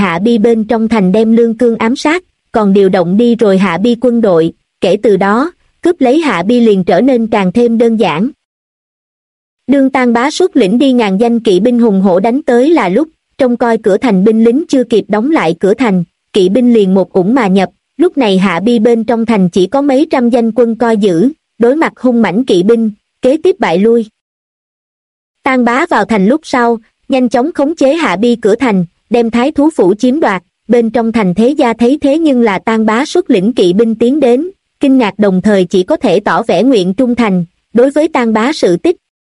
Hạ Bi bên trong thành đem Lương Cương ám sát, còn điều động đi rồi Hạ Bi quân đội, kể từ đó, cướp lấy Hạ Bi liền trở nên càng thêm đơn giản. Đương Tang Bá xuất lĩnh đi ngàn danh kỵ binh hùng hổ đánh tới là lúc, trông coi cửa thành binh lính chưa kịp đóng lại cửa thành, kỵ binh liền một ủng mà nhập, lúc này Hạ Bi bên trong thành chỉ có mấy trăm danh quân coi giữ, đối mặt hung mãnh kỵ binh, kế tiếp bại lui. Tang Bá vào thành lúc sau, nhanh chóng khống chế Hạ Bi cửa thành, đem thái thú phủ chiếm đoạt, bên trong thành thế gia thấy thế nhưng là Tang Bá xuất lĩnh kỵ binh tiến đến, kinh ngạc đồng thời chỉ có thể tỏ vẻ nguyện trung thành, đối với Tang Bá sự tích.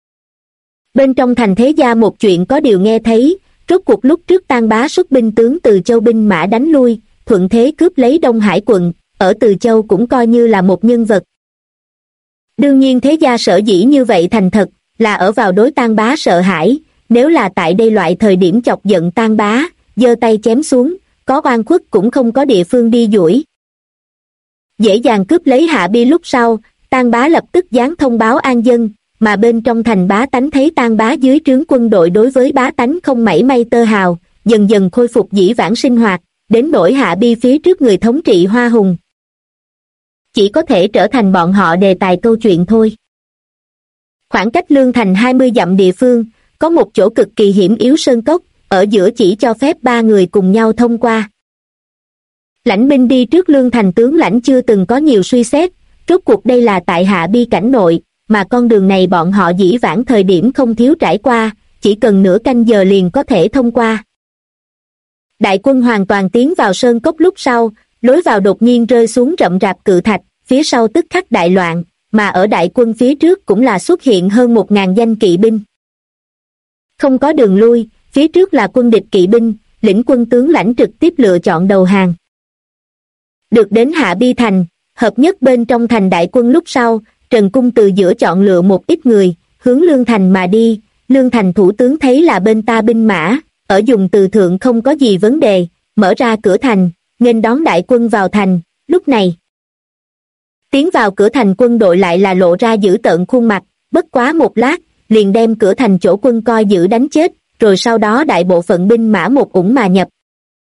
Bên trong thành thế gia một chuyện có điều nghe thấy, rốt cuộc lúc trước Tang Bá xuất binh tướng Từ Châu binh mã đánh lui, thuận thế cướp lấy Đông Hải quận, ở Từ Châu cũng coi như là một nhân vật. Đương nhiên thế gia sở dĩ như vậy thành thật, là ở vào đối Tang Bá sợ hãi, nếu là tại đây loại thời điểm chọc giận Tang Bá, giơ tay chém xuống, có oan khuất cũng không có địa phương đi duỗi. Dễ dàng cướp lấy Hạ Bi lúc sau, Tang Bá lập tức giáng thông báo an dân, mà bên trong thành bá tánh thấy Tang Bá dưới trướng quân đội đối với bá tánh không mảy may tơ hào, dần dần khôi phục dĩ vãng sinh hoạt, đến nỗi Hạ Bi phía trước người thống trị Hoa Hùng. Chỉ có thể trở thành bọn họ đề tài câu chuyện thôi. Khoảng cách Lương Thành 20 dặm địa phương, có một chỗ cực kỳ hiểm yếu sơn cốc, ở giữa chỉ cho phép 3 người cùng nhau thông qua. Lãnh binh đi trước Lương Thành tướng lãnh chưa từng có nhiều suy xét, rốt cuộc đây là tại Hạ Bi cảnh nội, mà con đường này bọn họ dĩ vãng thời điểm không thiếu trải qua, chỉ cần nửa canh giờ liền có thể thông qua. Đại quân hoàn toàn tiến vào sơn cốc lúc sau, lối vào đột nhiên rơi xuống rậm rạp cự thạch, phía sau tức khắc đại loạn, mà ở đại quân phía trước cũng là xuất hiện hơn 1000 danh kỵ binh. Không có đường lui, phía trước là quân địch kỵ binh, lĩnh quân tướng lãnh trực tiếp lựa chọn đầu hàng. Được đến Hạ Bi thành, hợp nhất bên trong thành đại quân lúc sau, Trần Cung từ giữa chọn lựa một ít người, hướng Lương Thành mà đi. Lương Thành thủ tướng thấy là bên ta binh mã, ở dùng từ thượng không có gì vấn đề, mở ra cửa thành, nghênh đón đại quân vào thành. Lúc này, tiến vào cửa thành quân đội lại là lộ ra dữ tợn khuôn mặt, bất quá một lát, liền đem cửa thành chỗ quân coi giữ đánh chết, rồi sau đó đại bộ phận binh mã một ủng mà nhập.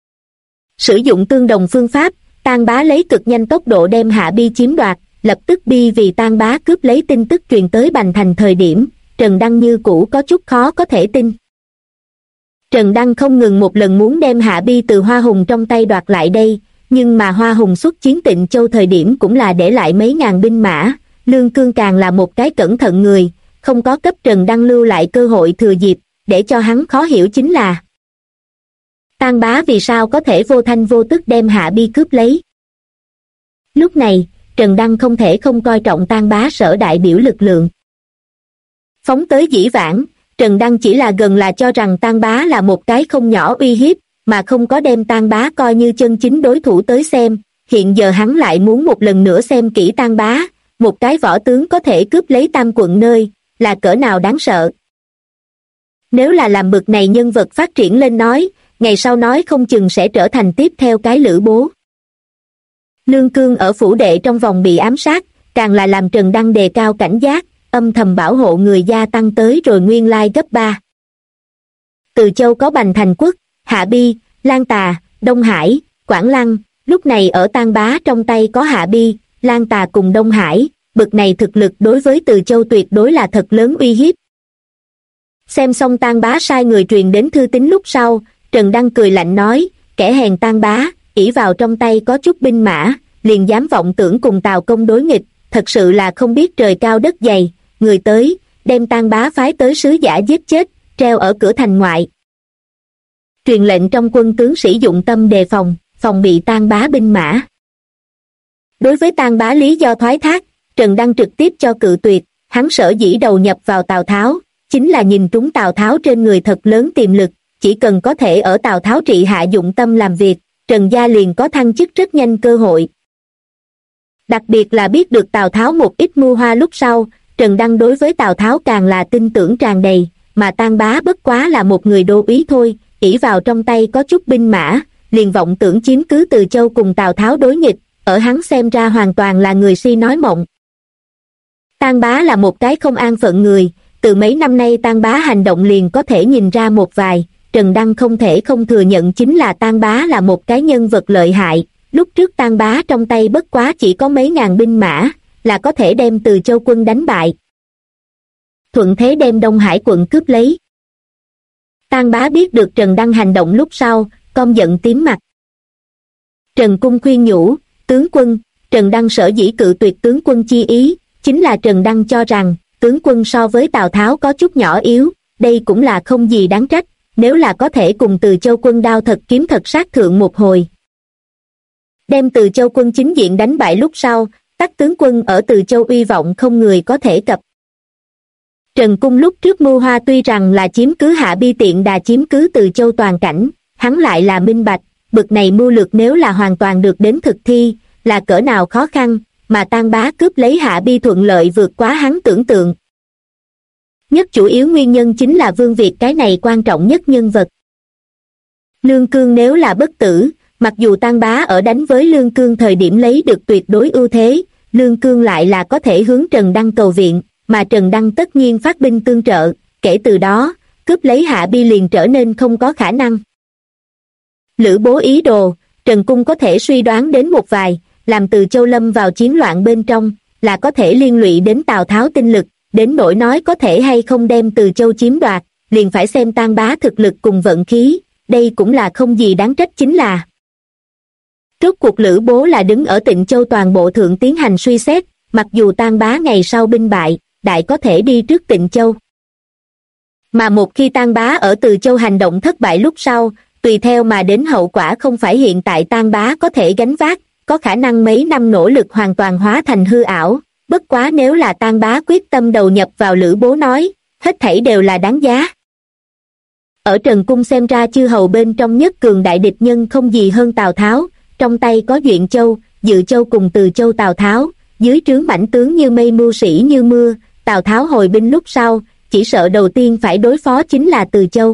Sử dụng tương đồng phương pháp, Tang Bá lấy cực nhanh tốc độ đem Hạ Bi chiếm đoạt, lập tức bi vì Tang Bá cướp lấy tin tức truyền tới Bành Thành thời điểm, Trần Đăng như cũ có chút khó có thể tin. Trần Đăng không ngừng một lần muốn đem Hạ Bi từ Hoa Hùng trong tay đoạt lại đây, nhưng mà Hoa Hùng xuất chiến Tịnh Châu thời điểm cũng là để lại mấy ngàn binh mã, Lương Cương càng là một cái cẩn thận người, không có cấp Trần Đăng lưu lại cơ hội thừa dịp, để cho hắn khó hiểu chính là Tang Bá vì sao có thể vô thanh vô tức đem Hạ Bi cướp lấy. Lúc này, Trần Đăng không thể không coi trọng Tang Bá sở đại biểu lực lượng. Phóng tới dĩ vãng, Trần Đăng chỉ là gần là cho rằng Tang Bá là một cái không nhỏ uy hiếp, mà không có đem Tang Bá coi như chân chính đối thủ tới xem. Hiện giờ hắn lại muốn một lần nữa xem kỹ Tang Bá, một cái võ tướng có thể cướp lấy Tam quận nơi, là cỡ nào đáng sợ. Nếu là làm bực này nhân vật phát triển lên nói, ngày sau nói không chừng sẽ trở thành tiếp theo cái Lữ Bố. Lương Cương ở phủ đệ trong vòng bị ám sát, càng là làm Trần Đăng đề cao cảnh giác, âm thầm bảo hộ người gia tăng tới rồi nguyên lai gấp 3. Từ Châu có Bành Thành Quốc, Hạ Bi, Lan Tà, Đông Hải, Quảng Lăng, lúc này ở Tang Bá trong tay có Hạ Bi, Lan Tà cùng Đông Hải, bực này thực lực đối với Từ Châu tuyệt đối là thật lớn uy hiếp. Xem xong Tang Bá sai người truyền đến thư tín lúc sau, Trần Đăng cười lạnh nói, kẻ hèn Tang Bá, ỷ vào trong tay có chút binh mã, liền dám vọng tưởng cùng Tào Công đối nghịch, thật sự là không biết trời cao đất dày, người tới, đem Tang Bá phái tới sứ giả giết chết, treo ở cửa thành ngoại. Truyền lệnh trong quân tướng sĩ dụng tâm đề phòng, phòng bị Tang Bá binh mã. Đối với Tang Bá lý do thoái thác, Trần Đăng trực tiếp cho cự tuyệt, hắn sở dĩ đầu nhập vào Tào Tháo, chính là nhìn trúng Tào Tháo trên người thật lớn tiềm lực, chỉ cần có thể ở Tào Tháo trị hạ dụng tâm làm việc, Trần gia liền có thăng chức rất nhanh cơ hội. Đặc biệt là biết được Tào Tháo một ít mưu hoa lúc sau, Trần Đăng đối với Tào Tháo càng là tin tưởng tràn đầy, mà Tang Bá bất quá là một người đô úy thôi, ỷ vào trong tay có chút binh mã, liền vọng tưởng chiếm cứ Từ Châu cùng Tào Tháo đối nghịch, ở hắn xem ra hoàn toàn là người si nói mộng. Tang Bá là một cái không an phận người, từ mấy năm nay Tang Bá hành động liền có thể nhìn ra một vài, Trần Đăng không thể không thừa nhận chính là Tang Bá là một cái nhân vật lợi hại. Lúc trước Tang Bá trong tay bất quá chỉ có mấy ngàn binh mã, là có thể đem Từ Châu quân đánh bại. Thuận thế đem Đông Hải quận cướp lấy. Tang Bá biết được Trần Đăng hành động lúc sau, căm giận tím mặt. Trần Cung khuyên nhủ, tướng quân, Trần Đăng sở dĩ cự tuyệt tướng quân chi ý, chính là Trần Đăng cho rằng, tướng quân so với Tào Tháo có chút nhỏ yếu, đây cũng là không gì đáng trách, nếu là có thể cùng Từ Châu quân đao thật kiếm thật sát thượng một hồi. Đem Từ Châu quân chính diện đánh bại lúc sau, tắc tướng quân ở Từ Châu uy vọng không người có thể cập. Trần Cung lúc trước mưu hoa tuy rằng là chiếm cứ Hạ Bi tiện đà chiếm cứ Từ Châu toàn cảnh, hắn lại là minh bạch, bực này mưu lược nếu là hoàn toàn được đến thực thi, là cỡ nào khó khăn, mà Tang Bá cướp lấy Hạ Bi thuận lợi vượt quá hắn tưởng tượng. Nhất chủ yếu nguyên nhân chính là Vương Việt cái này quan trọng nhất nhân vật. Lương Cương nếu là bất tử, mặc dù Tang Bá ở đánh với Lương Cương thời điểm lấy được tuyệt đối ưu thế, Lương Cương lại là có thể hướng Trần Đăng cầu viện, mà Trần Đăng tất nhiên phát binh tương trợ, kể từ đó, cướp lấy Hạ Bi liền trở nên không có khả năng. Lữ Bố ý đồ, Trần Cung có thể suy đoán đến một vài, làm Từ Châu lâm vào chiến loạn bên trong, là có thể liên lụy đến Tào Tháo tinh lực, đến nỗi nói có thể hay không đem Từ Châu chiếm đoạt, liền phải xem Tang Bá thực lực cùng vận khí, đây cũng là không gì đáng trách chính là. Rốt cuộc Lữ Bố là đứng ở Tịnh Châu toàn bộ thượng tiến hành suy xét, mặc dù Tang Bá ngày sau binh bại, đại có thể đi trước Tịnh Châu. Mà một khi Tang Bá ở Từ Châu hành động thất bại lúc sau, tùy theo mà đến hậu quả không phải hiện tại Tang Bá có thể gánh vác, có khả năng mấy năm nỗ lực hoàn toàn hóa thành hư ảo, bất quá nếu là Tang Bá quyết tâm đầu nhập vào Lữ Bố nói, hết thảy đều là đáng giá. Ở Trần Cung xem ra chư hầu bên trong nhất cường đại địch nhân không gì hơn Tào Tháo, trong tay có Duyện Châu, Dự Châu cùng Từ Châu Tào Tháo, dưới trướng mãnh tướng như mây mưu sĩ như mưa, Tào Tháo hồi binh lúc sau, chỉ sợ đầu tiên phải đối phó chính là Từ Châu.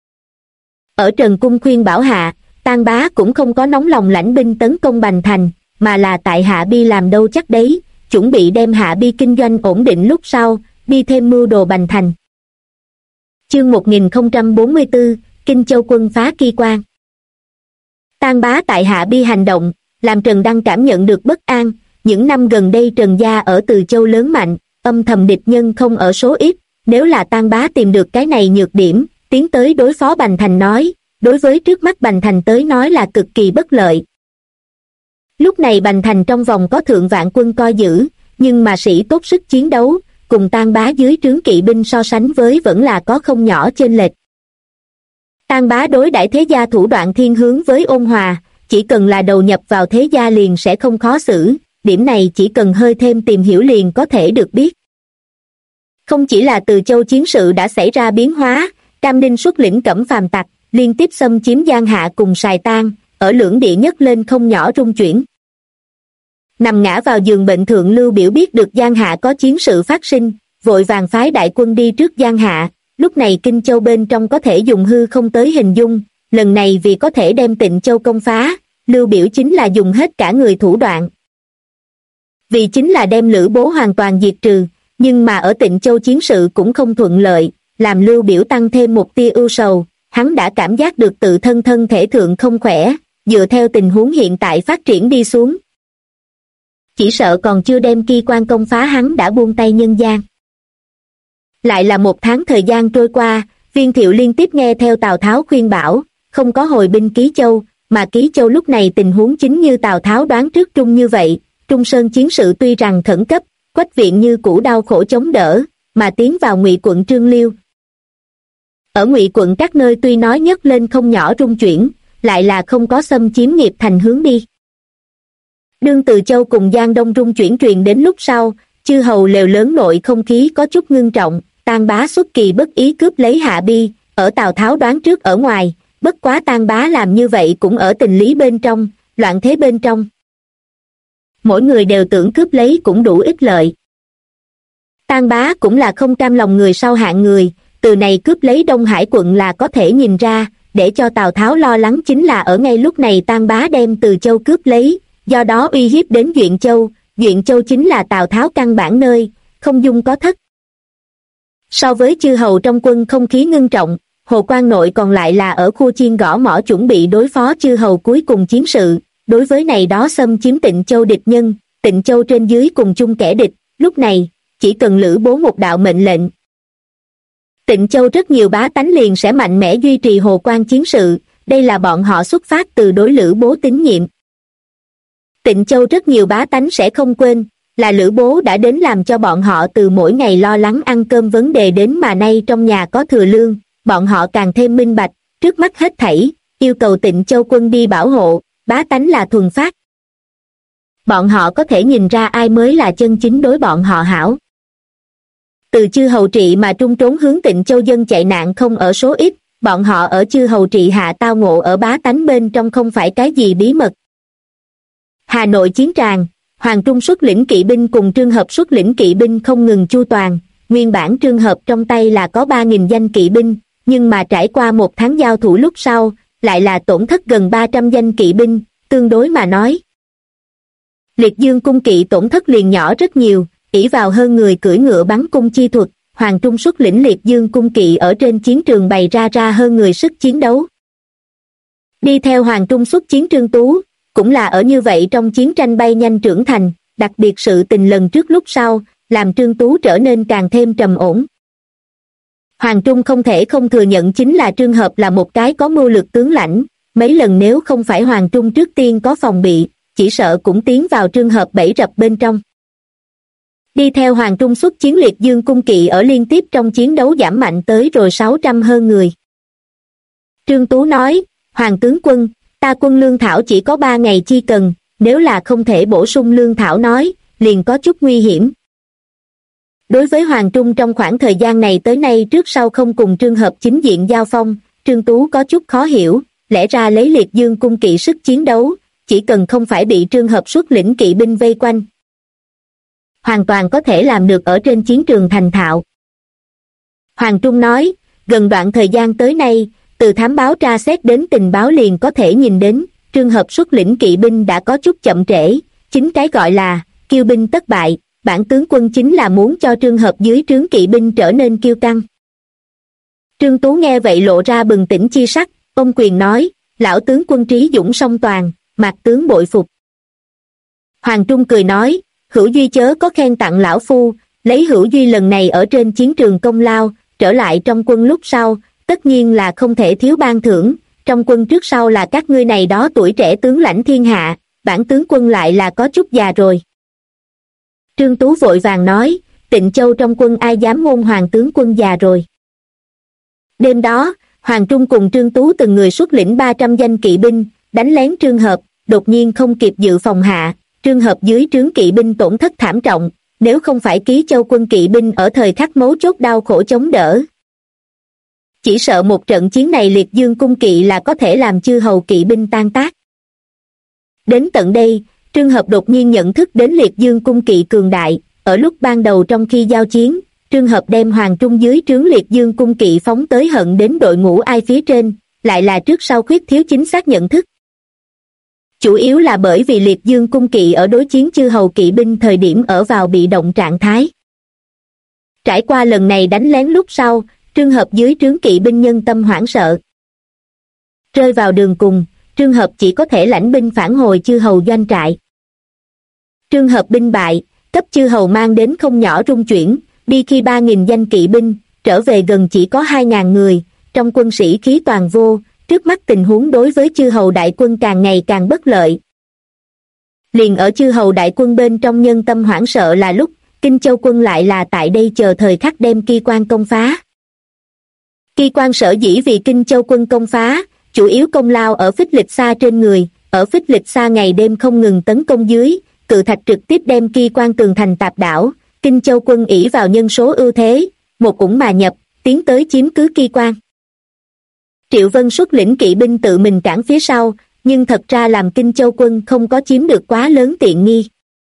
Ở Trần Cung khuyên bảo hạ, Tang Bá cũng không có nóng lòng lãnh binh tấn công Bành Thành, mà là tại Hạ Bi làm đâu chắc đấy, chuẩn bị đem Hạ Bi kinh doanh ổn định lúc sau, đi thêm mưu đồ Bành Thành. Chương 1044, Kinh Châu quân phá Ki Quan. Tang Bá tại Hạ Bi hành động, làm Trần Đăng cảm nhận được bất an, những năm gần đây Trần gia ở Từ Châu lớn mạnh, âm thầm địch nhân không ở số ít, nếu là Tang Bá tìm được cái này nhược điểm, tiến tới đối phó Bành Thành nói, đối với trước mắt Bành Thành tới nói là cực kỳ bất lợi. Lúc này Bành Thành trong vòng có thượng vạn quân coi giữ, nhưng mà sĩ tốt sức chiến đấu, cùng Tang Bá dưới trướng kỵ binh so sánh với vẫn là có không nhỏ chênh lệch. Tang Bá đối đãi thế gia thủ đoạn thiên hướng với ôn hòa, chỉ cần là đầu nhập vào thế gia liền sẽ không khó xử, điểm này chỉ cần hơi thêm tìm hiểu liền có thể được biết. Không chỉ là Từ Châu chiến sự đã xảy ra biến hóa, Cam Ninh xuất lĩnh Cẩm Phàm tặc, liên tiếp xâm chiếm Giang Hạ cùng Sài Tan, ở lưỡng địa nhất lên không nhỏ rung chuyển. Nằm ngã vào giường bệnh thượng Lưu Biểu biết được Giang Hạ có chiến sự phát sinh, vội vàng phái đại quân đi trước Giang Hạ, lúc này Kinh Châu bên trong có thể dùng hư không tới hình dung, lần này vì có thể đem Tịnh Châu công phá, Lưu Biểu chính là dùng hết cả người thủ đoạn. Vì chính là đem Lữ Bố hoàn toàn diệt trừ, nhưng mà ở Tịnh Châu chiến sự cũng không thuận lợi, làm Lưu Biểu tăng thêm một tia ưu sầu, hắn đã cảm giác được tự thân thân thể thượng không khỏe, dựa theo tình huống hiện tại phát triển đi xuống. Chỉ sợ còn chưa đem Ki Quan công phá hắn đã buông tay nhân gian. Lại là một tháng thời gian trôi qua, Viên Thiệu liên tiếp nghe theo Tào Tháo khuyên bảo, không có hồi binh Ký Châu, mà Ký Châu lúc này tình huống chính như Tào Tháo đoán trước Trung như vậy, Trung Sơn chiến sự tuy rằng khẩn cấp, Quách viện như cũ đau khổ chống đỡ, mà tiến vào Ngụy quận Trương Liêu. Ở Ngụy quận các nơi tuy nói nhấc lên không nhỏ rung chuyển, lại là không có xâm chiếm nghiệp thành hướng đi. Đương Từ Châu cùng Giang Đông rung chuyển truyền đến lúc sau, chư hầu lều lớn nội không khí có chút ngưng trọng, Tang Bá xuất kỳ bất ý cướp lấy Hạ Bi, ở Tào Tháo đoán trước ở ngoài, bất quá Tang Bá làm như vậy cũng ở tình lý bên trong, loạn thế bên trong. Mỗi người đều tưởng cướp lấy cũng đủ ích lợi. Tang Bá cũng là không cam lòng người sau hạng người, từ này cướp lấy Đông Hải quận là có thể nhìn ra, để cho Tào Tháo lo lắng chính là ở ngay lúc này Tang Bá đem Từ Châu cướp lấy, do đó uy hiếp đến Duyện Châu chính là Tào Tháo căn bản nơi, không dung có thất. So với chư hầu trong quân không khí ngưng trọng, Hồ Quan Nội còn lại là ở khu chiên gõ mỏ chuẩn bị đối phó chư hầu cuối cùng chiến sự. Đối với này đó xâm chiếm Tịnh Châu địch nhân, Tịnh Châu trên dưới cùng chung kẻ địch, lúc này, chỉ cần Lữ Bố một đạo mệnh lệnh. Tịnh Châu rất nhiều bá tánh liền sẽ mạnh mẽ duy trì Hồ Quan chiến sự, đây là bọn họ xuất phát từ đối Lữ Bố tín nhiệm. Tịnh Châu rất nhiều bá tánh sẽ không quên, là Lữ Bố đã đến làm cho bọn họ từ mỗi ngày lo lắng ăn cơm vấn đề đến mà nay trong nhà có thừa lương, bọn họ càng thêm minh bạch, trước mắt hết thảy, yêu cầu Tịnh Châu quân đi bảo hộ, bá tánh là thuần phát. Bọn họ có thể nhìn ra ai mới là chân chính đối bọn họ hảo. Từ chư hầu trị mà trung trốn hướng Tịnh Châu dân chạy nạn không ở số ít, bọn họ ở chư hầu trị hạ tao ngộ ở bá tánh bên trong không phải cái gì bí mật. Hà Nội chiến tràng, Hoàng Trung xuất lĩnh kỵ binh cùng Trương Hợp xuất lĩnh kỵ binh không ngừng chu toàn, nguyên bản Trương Hợp trong tay là có 3.000 danh kỵ binh, nhưng mà trải qua một tháng giao thủ lúc sau, lại là tổn thất gần 300 danh kỵ binh, tương đối mà nói. Liệt Dương cung kỵ tổn thất liền nhỏ rất nhiều, ỷ vào hơn người cưỡi ngựa bắn cung chi thuật, Hoàng Trung xuất lĩnh Liệt Dương cung kỵ ở trên chiến trường bày ra hơn người sức chiến đấu. Đi theo Hoàng Trung xuất chiến Trương Tú, cũng là ở như vậy trong chiến tranh bay nhanh trưởng thành, đặc biệt sự tình lần trước lúc sau, làm Trương Tú trở nên càng thêm trầm ổn. Hoàng Trung không thể không thừa nhận chính là Trương Hợp là một cái có mưu lược tướng lãnh, mấy lần nếu không phải Hoàng Trung trước tiên có phòng bị, chỉ sợ cũng tiến vào Trương Hợp bẫy rập bên trong. Đi theo Hoàng Trung xuất chiến Liệt Dương cung kỵ ở liên tiếp trong chiến đấu giảm mạnh tới rồi 600 hơn người. Trương Tú nói, Hoàng tướng quân, ta quân lương thảo chỉ có 3 ngày chi cần, nếu là không thể bổ sung lương thảo nói, liền có chút nguy hiểm. Đối với Hoàng Trung trong khoảng thời gian này tới nay trước sau không cùng Trương Hợp chính diện giao phong, Trương Tú có chút khó hiểu, lẽ ra lấy Liệt Dương cung kỵ sức chiến đấu, chỉ cần không phải bị Trương Hợp xuất lĩnh kỵ binh vây quanh, hoàn toàn có thể làm được ở trên chiến trường thành thạo. Hoàng Trung nói, gần đoạn thời gian tới nay, từ thám báo tra xét đến tình báo liền có thể nhìn đến, Trương Hợp xuất lĩnh kỵ binh đã có chút chậm trễ, chính cái gọi là kiêu binh tất bại, bản tướng quân chính là muốn cho Trương Hợp dưới trướng kỵ binh trở nên kiêu căng. Trương Tú nghe vậy lộ ra bừng tỉnh chi sắc, ông quyền nói, lão tướng quân trí dũng song toàn, mạc tướng bội phục. Hoàng Trung cười nói, Hữu Duy chớ có khen tặng lão phu, lấy Hữu Duy lần này ở trên chiến trường công lao, trở lại trong quân lúc sau, tất nhiên là không thể thiếu ban thưởng, trong quân trước sau là các ngươi này đó tuổi trẻ tướng lãnh thiên hạ, bản tướng quân lại là có chút già rồi. Trương Tú vội vàng nói, Tịnh Châu trong quân ai dám ngôn Hoàng tướng quân già rồi. Đêm đó, Hoàng Trung cùng Trương Tú từng người xuất lĩnh 300 danh kỵ binh, đánh lén Trương Hợp, đột nhiên không kịp dự phòng hạ, Trương Hợp dưới trướng kỵ binh tổn thất thảm trọng, nếu không phải Ký Châu quân kỵ binh ở thời khắc mấu chốt đau khổ chống đỡ. Chỉ sợ một trận chiến này Liệt Dương cung kỵ là có thể làm chư hầu kỵ binh tan tác. Đến tận đây, Trương Hợp đột nhiên nhận thức đến Liệt Dương cung kỵ cường đại, ở lúc ban đầu trong khi giao chiến, Trương Hợp đem Hoàng Trung dưới trướng Liệt Dương cung kỵ phóng tới hận đến đội ngũ ai phía trên, lại là trước sau khuyết thiếu chính xác nhận thức. Chủ yếu là bởi vì Liệt Dương cung kỵ ở đối chiến chư hầu kỵ binh thời điểm ở vào bị động trạng thái. Trải qua lần này đánh lén lúc sau, Trương Hợp dưới trướng kỵ binh nhân tâm hoảng sợ. Rơi vào đường cùng, Trương Hợp chỉ có thể lãnh binh phản hồi chư hầu doanh trại. Trương Hợp binh bại, cấp chư hầu mang đến không nhỏ rung chuyển, đi khi 3.000 danh kỵ binh, trở về gần chỉ có 2.000 người, trong quân sĩ khí toàn vô, trước mắt tình huống đối với chư hầu đại quân càng ngày càng bất lợi. Liền ở chư hầu đại quân bên trong nhân tâm hoảng sợ là lúc, Kinh Châu quân lại là tại đây chờ thời khắc đem Ki Quan công phá. Ki Quan sở dĩ vì Kinh Châu quân công phá, chủ yếu công lao ở Phích Lịch Sa trên người, ở Phích Lịch Sa ngày đêm không ngừng tấn công dưới, cự thạch trực tiếp đem Ki Quan tường thành tạp đảo, Kinh Châu quân ỷ vào nhân số ưu thế, một cũng mà nhập, tiến tới chiếm cứ Ki Quan. Triệu Vân xuất lĩnh kỵ binh tự mình cản phía sau, nhưng thật ra làm Kinh Châu quân không có chiếm được quá lớn tiện nghi.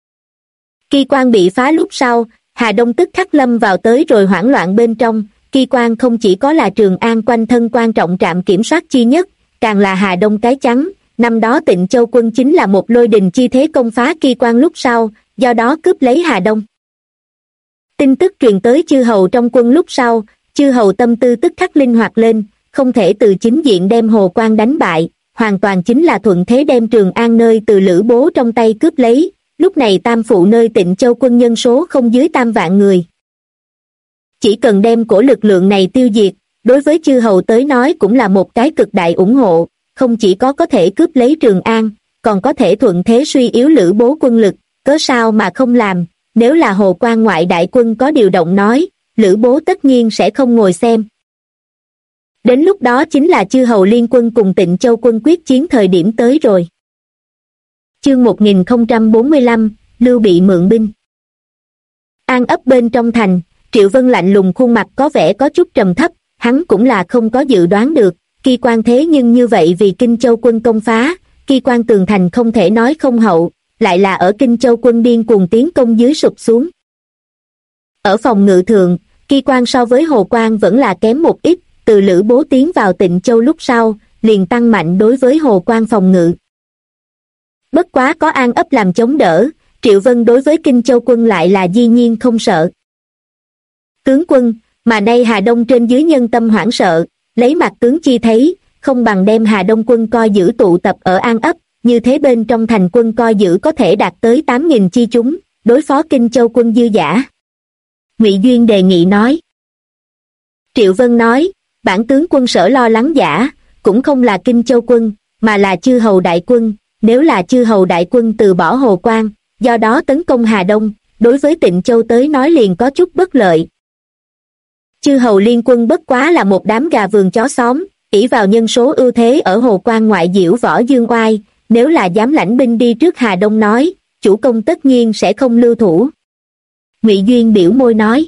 Ki Quan bị phá lúc sau, Hà Đông tức khắc lâm vào tới rồi hoảng loạn bên trong. Ki Quan không chỉ có là Trường An quanh thân quan trọng trạm kiểm soát chi nhất, càng là Hà Đông cái chắn. Năm đó Tịnh Châu quân chính là một lôi đình chi thế công phá Ki Quan lúc sau, do đó cướp lấy Hà Đông. Tin tức truyền tới chư hầu trong quân lúc sau, chư hầu tâm tư tức khắc linh hoạt lên, không thể từ chính diện đem Hồ Quang đánh bại, hoàn toàn chính là thuận thế đem Trường An nơi từ Lữ Bố trong tay cướp lấy. Lúc này Tam Phụ nơi Tịnh Châu quân nhân số không dưới 3 vạn người. Chỉ cần đem cổ lực lượng này tiêu diệt, đối với chư hầu tới nói cũng là một cái cực đại ủng hộ, không chỉ có thể cướp lấy Trường An, còn có thể thuận thế suy yếu Lữ Bố quân lực, cớ sao mà không làm. Nếu là Hồ Quang ngoại đại quân có điều động nói, Lữ Bố tất nhiên sẽ không ngồi xem. Đến lúc đó chính là chư hầu liên quân cùng Tịnh Châu quân quyết chiến thời điểm tới rồi. Chương 1045, Lưu Bị mượn binh. An ấp bên trong thành, Triệu Vân lạnh lùng khuôn mặt có vẻ có chút trầm thấp, hắn cũng là không có dự đoán được, Ki Quan thế nhưng như vậy vì Kinh Châu quân công phá, Ki Quan tường thành không thể nói không hậu, lại là ở Kinh Châu quân điên cuồng tiến công dưới sụp xuống. Ở phòng ngự thượng, Ki Quan so với Hồ Quang vẫn là kém một ít, từ Lữ Bố tiến vào Tịnh Châu lúc sau, liền tăng mạnh đối với Hồ Quang phòng ngự. Bất quá có An ấp làm chống đỡ, Triệu Vân đối với Kinh Châu quân lại là dĩ nhiên không sợ. Tướng quân, mà nay Hà Đông trên dưới nhân tâm hoảng sợ, lấy mặt tướng chi thấy, không bằng đem Hà Đông quân coi giữ tụ tập ở An ấp, như thế bên trong thành quân coi giữ có thể đạt tới 8.000 chi chúng, đối phó Kinh Châu quân dư dả. Ngụy Duyên đề nghị nói. Triệu Vân nói, bản tướng quân sở lo lắng giả, cũng không là Kinh Châu quân, mà là chư hầu đại quân, nếu là chư hầu đại quân từ bỏ Hồ Quang, do đó tấn công Hà Đông, đối với Tịnh Châu tới nói liền có chút bất lợi. Chư hầu liên quân bất quá là một đám gà vườn chó xóm, ỷ vào nhân số ưu thế ở Hồ Quang ngoại diễu võ dương oai, nếu là dám lãnh binh đi trước Hà Đông nói, chủ công tất nhiên sẽ không lưu thủ. Ngụy Duyên biểu môi nói.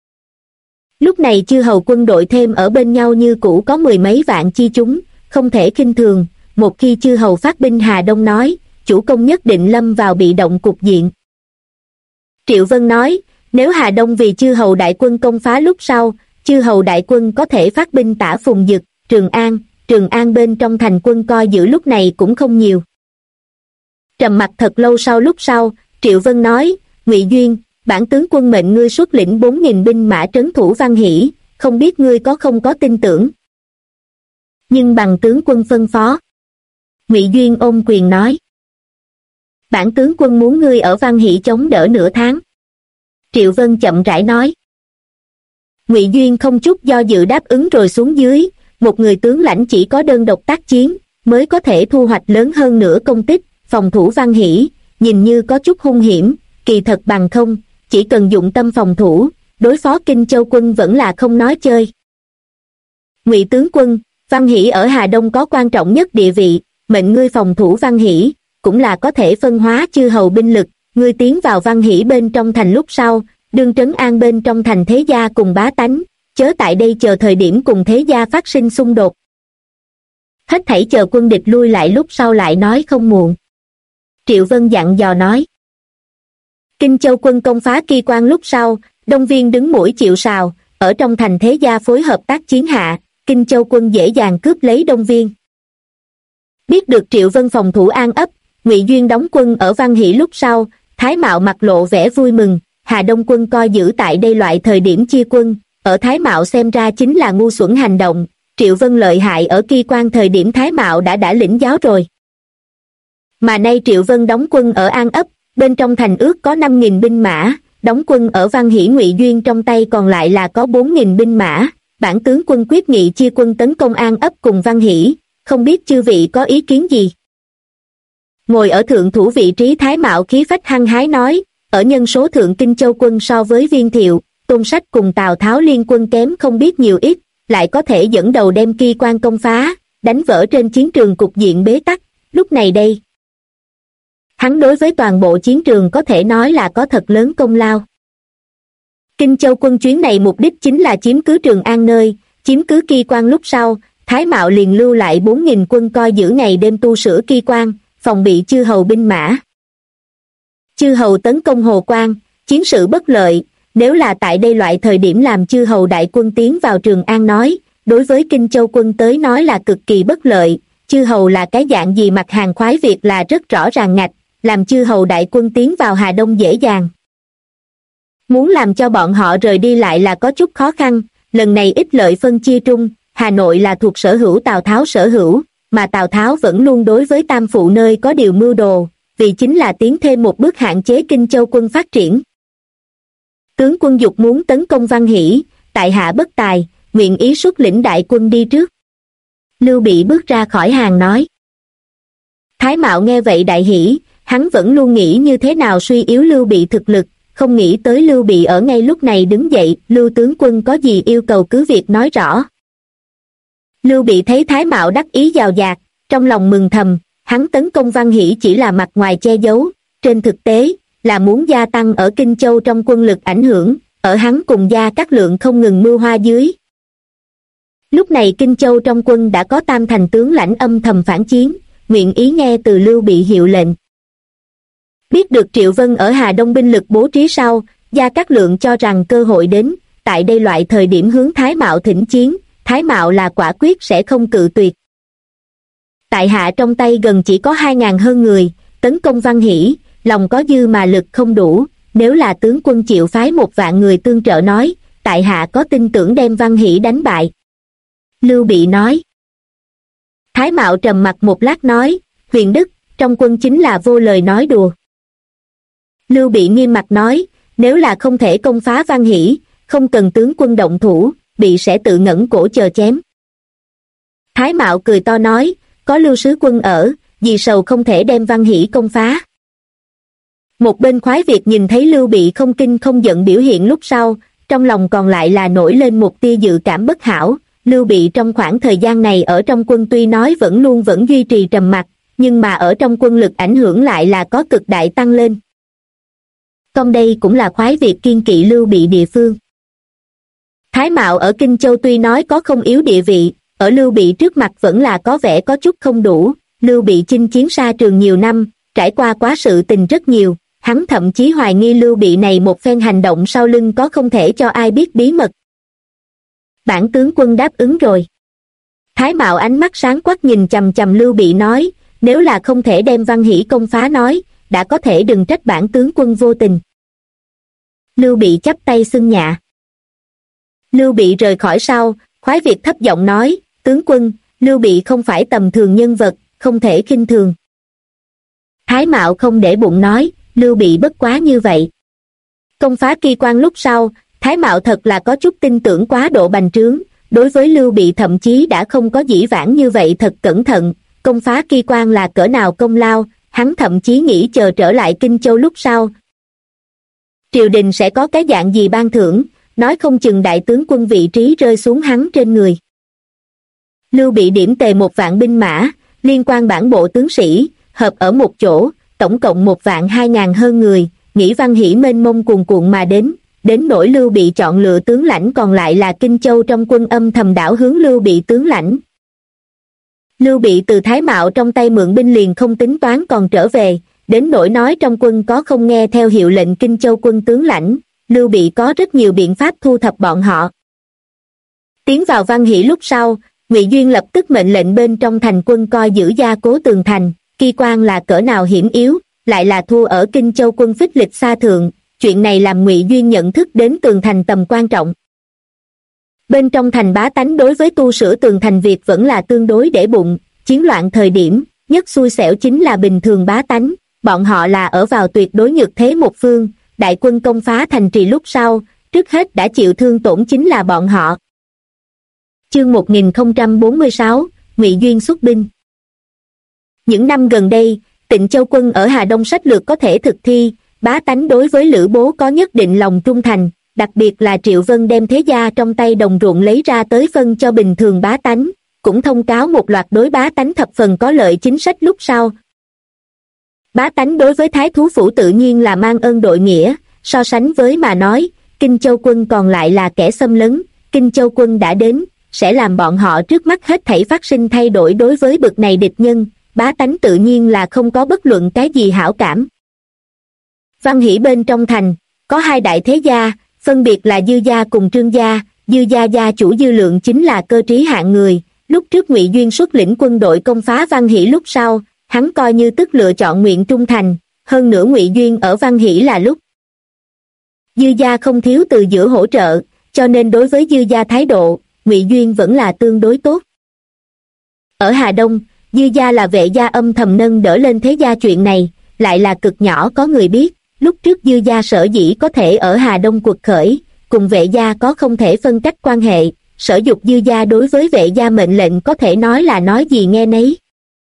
Lúc này chư hầu quân đội thêm ở bên nhau như cũ có 10 mấy vạn chi chúng, không thể khinh thường, một khi chư hầu phát binh Hà Đông nói, chủ công nhất định lâm vào bị động cục diện. Triệu Vân nói, nếu Hà Đông vì chư hầu đại quân công phá lúc sau, chư hầu đại quân có thể phát binh Tả Phùng Dực, Trường An bên trong thành quân coi giữ lúc này cũng không nhiều. Trầm mặc thật lâu lúc sau, Triệu Vân nói, Ngụy Duyên, bản tướng quân mệnh ngươi xuất lĩnh 4.000 binh mã trấn thủ Văn Hỷ, không biết ngươi có không có tin tưởng. Nhưng bằng tướng quân phân phó. Ngụy Duyên ôm quyền nói. Bản tướng quân muốn ngươi ở Văn Hỷ chống đỡ nửa tháng. Triệu Vân chậm rãi nói. Ngụy Duyên không chút do dự đáp ứng rồi xuống dưới, một người tướng lãnh chỉ có đơn độc tác chiến, mới có thể thu hoạch lớn hơn nữa công tích, phòng thủ Văn Hỷ, nhìn như có chút hung hiểm, kỳ thật bằng không, chỉ cần dụng tâm phòng thủ, đối phó Kinh Châu quân vẫn là không nói chơi. Ngụy tướng quân, Văn Hỷ ở Hà Đông có quan trọng nhất địa vị, mệnh ngươi phòng thủ Văn Hỷ, cũng là có thể phân hóa chư hầu binh lực, ngươi tiến vào Văn Hỷ bên trong thành lúc sau, đương trấn an bên trong thành thế gia cùng bá tánh, chớ tại đây chờ thời điểm cùng thế gia phát sinh xung đột. Hết thảy chờ quân địch lui lại lúc sau lại nói không muộn. Triệu Vân dặn dò nói. Kinh Châu quân công phá Ki Quan lúc sau, Đông Viên đứng mũi chịu sào, ở trong thành thế gia phối hợp tác chiến hạ, Kinh Châu quân dễ dàng cướp lấy Đông Viên. Biết được Triệu Vân phòng thủ An ấp, Ngụy Duyên đóng quân ở Văn Hỷ lúc sau, Thái Mạo mặt lộ vẻ vui mừng, Hà Đông quân coi giữ tại đây loại thời điểm chia quân, ở Thái Mạo xem ra chính là ngu xuẩn hành động, Triệu Vân lợi hại ở Ki Quan thời điểm Thái Mạo đã lĩnh giáo rồi. Mà nay Triệu Vân đóng quân ở An ấp, bên trong thành ước có 5.000 binh mã, đóng quân ở Văn Hỷ Ngụy Duyên trong tay còn lại là có 4.000 binh mã, bản tướng quân quyết nghị chia quân tấn công An ấp cùng Văn Hỷ, không biết chư vị có ý kiến gì? Ngồi ở thượng thủ vị trí Thái Mạo khí phách hăng hái nói, ở nhân số thượng Kinh Châu quân so với Viên Thiệu, Tôn Sách cùng Tào Tháo liên quân kém không biết nhiều ít, lại có thể dẫn đầu đem Ki Quan công phá, đánh vỡ trên chiến trường cục diện bế tắc, lúc này đây. Hắn đối với toàn bộ chiến trường có thể nói là có thật lớn công lao. Kinh Châu quân chuyến này mục đích chính là chiếm cứ Trường An nơi, chiếm cứ Ki Quan lúc sau, Thái Mạo liền lưu lại 4.000 quân coi giữ ngày đêm tu sửa Ki Quan, phòng bị chư hầu binh mã. Chư hầu tấn công Hồ Quang, chiến sự bất lợi, nếu là tại đây loại thời điểm làm chư hầu đại quân tiến vào Trường An nói, đối với Kinh Châu quân tới nói là cực kỳ bất lợi, chư hầu là cái dạng gì mặt hàng khoái việc là rất rõ ràng ngạch, làm chư hầu đại quân tiến vào Hà Đông dễ dàng. Muốn làm cho bọn họ rời đi lại là có chút khó khăn, lần này ích lợi phân chia trung, Hà Nội là thuộc sở hữu Tào Tháo sở hữu, mà Tào Tháo vẫn luôn đối với Tam Phụ nơi có điều mưu đồ, vì chính là tiến thêm một bước hạn chế Kinh Châu quân phát triển. Tướng quân Dục muốn tấn công Văn Hỷ, tại hạ bất tài, nguyện ý xuất lĩnh đại quân đi trước. Lưu Bị bước ra khỏi hàng nói. Thái Mạo nghe vậy đại hỉ, hắn vẫn luôn nghĩ như thế nào suy yếu Lưu Bị thực lực, không nghĩ tới Lưu Bị ở ngay lúc này đứng dậy. Lưu tướng quân có gì yêu cầu cứ việc nói rõ. Lưu Bị thấy Thái Mạo đắc ý giàu dạt, trong lòng mừng thầm, hắn tấn công Văn Hỷ chỉ là mặt ngoài che giấu, trên thực tế là muốn gia tăng ở Kinh Châu trong quân lực ảnh hưởng, ở hắn cùng Gia Cát Lượng không ngừng mưu hoa dưới. Lúc này Kinh Châu trong quân đã có tam thành tướng lãnh âm thầm phản chiến, nguyện ý nghe từ Lưu Bị hiệu lệnh. Biết được Triệu Vân ở Hà Đông binh lực bố trí sau, Gia Cát Lượng cho rằng cơ hội đến, tại đây loại thời điểm hướng Thái Mạo thỉnh chiến, Thái Mạo là quả quyết sẽ không cự tuyệt. Tại hạ trong tay gần chỉ có 2.000 hơn người, tấn công Văn Hỷ, lòng có dư mà lực không đủ, nếu là tướng quân chịu phái 1.000 người tương trợ nói, tại hạ có tin tưởng đem Văn Hỷ đánh bại. Lưu Bị nói. Thái Mạo trầm mặc một lát nói, Huyền Đức, trong quân chính là vô lời nói đùa. Lưu Bị nghiêm mặt nói, nếu là không thể công phá Văn Hỷ, không cần tướng quân động thủ, Bị sẽ tự ngẩng cổ chờ chém. Thái Mạo cười to nói, có Lưu sứ quân ở, vì sầu không thể đem Văn Hỷ công phá. Một bên Khoái Việt nhìn thấy Lưu Bị không kinh không giận biểu hiện lúc sau, trong lòng còn lại là nổi lên một tia dự cảm bất hảo. Lưu Bị trong khoảng thời gian này ở trong quân tuy nói vẫn duy trì trầm mặc, nhưng mà ở trong quân lực ảnh hưởng lại là có cực đại tăng lên. Còn đây cũng là Khoái Việt kiên kỵ Lưu Bị địa phương. Thái Mạo ở Kinh Châu tuy nói có không yếu địa vị, ở Lưu Bị trước mặt vẫn là có vẻ có chút không đủ. Lưu Bị chinh chiến xa trường nhiều năm, trải qua quá sự tình rất nhiều, hắn thậm chí hoài nghi Lưu Bị này một phen hành động sau lưng có không thể cho ai biết bí mật. Bản tướng quân đáp ứng rồi. Thái Mạo ánh mắt sáng quắc nhìn chằm chằm Lưu Bị nói, nếu là không thể đem Văn Hỷ công phá nói, đã có thể đừng trách bản tướng quân vô tình. Lưu Bị chắp tay xưng dạ. Lưu Bị rời khỏi sau, Khoái Việt thấp giọng nói, tướng quân, Lưu Bị không phải tầm thường nhân vật, không thể khinh thường. Thái Mạo không để bụng nói, Lưu Bị bất quá như vậy. Công phá Kỳ Quan lúc sau, Thái Mạo thật là có chút tin tưởng quá độ bành trướng, đối với Lưu Bị thậm chí đã không có dĩ vãng như vậy thật cẩn thận, công phá Kỳ Quan là cỡ nào công lao, hắn thậm chí nghĩ chờ trở lại Kinh Châu lúc sau. Triều đình sẽ có cái dạng gì ban thưởng, nói không chừng đại tướng quân vị trí rơi xuống hắn trên người. Lưu Bị điểm tề 1.000 binh mã, liên quan bản bộ tướng sĩ, hợp ở một chỗ, tổng cộng 1.200.000 hơn người, nghĩ Văn Hỷ mênh mông cuồn cuộn mà đến nỗi Lưu Bị chọn lựa tướng lãnh còn lại là Kinh Châu trong quân âm thầm đảo hướng Lưu Bị tướng lãnh. Lưu Bị từ Thái Mạo trong tay mượn binh liền không tính toán còn trở về, đến nỗi nói trong quân có không nghe theo hiệu lệnh Kinh Châu quân tướng lãnh, Lưu Bị có rất nhiều biện pháp thu thập bọn họ. Tiến vào Văn Hỷ lúc sau, Ngụy Duyên lập tức mệnh lệnh bên trong thành quân coi giữ gia cố tường thành, Kỳ Quan là cỡ nào hiểm yếu, lại là thua ở Kinh Châu quân phích lịch xa thượng, chuyện này làm Ngụy Duyên nhận thức đến tường thành tầm quan trọng. Bên trong thành bá tánh đối với tu sửa tường thành việc vẫn là tương đối để bụng, chiến loạn thời điểm, nhất xui xẻo chính là bình thường bá tánh, bọn họ là ở vào tuyệt đối nhược thế một phương, đại quân công phá thành trì lúc sau, trước hết đã chịu thương tổn chính là bọn họ. Chương 1046, Ngụy Duyên xuất binh. Những năm gần đây, Tịnh Châu quân ở Hà Đông sách lược có thể thực thi, bá tánh đối với Lữ Bố có nhất định lòng trung thành, đặc biệt là Triệu Vân đem thế gia trong tay đồng ruộng lấy ra tới phân cho bình thường bá tánh, cũng thông cáo một loạt đối bá tánh thập phần có lợi chính sách lúc sau. Bá tánh đối với Thái Thú Phủ tự nhiên là mang ơn đội nghĩa, so sánh với mà nói, Kinh Châu quân còn lại là kẻ xâm lấn, Kinh Châu quân đã đến, sẽ làm bọn họ trước mắt hết thảy phát sinh thay đổi đối với bực này địch nhân, bá tánh tự nhiên là không có bất luận cái gì hảo cảm. Văn Hỷ bên trong thành, có hai đại thế gia, phân biệt là Dư gia cùng Trương gia, Dư gia gia chủ Dư Lượng chính là cơ trí hạng người, lúc trước Ngụy Duyên xuất lĩnh quân đội công phá Văn Hỷ lúc sau, hắn coi như tức lựa chọn nguyện trung thành, hơn nữa Ngụy Duyên ở Văn Hỷ là lúc. Dư gia không thiếu từ giữa hỗ trợ, cho nên đối với Dư gia thái độ, Ngụy Duyên vẫn là tương đối tốt. Ở Hà Đông, Dư gia là Vệ gia âm thầm nâng đỡ lên thế gia chuyện này, lại là cực nhỏ có người biết. Lúc trước Dư gia sở dĩ có thể ở Hà Đông quật khởi, cùng Vệ gia có không thể phân cách quan hệ, Sở Dục Dư gia đối với Vệ gia mệnh lệnh có thể nói là nói gì nghe nấy.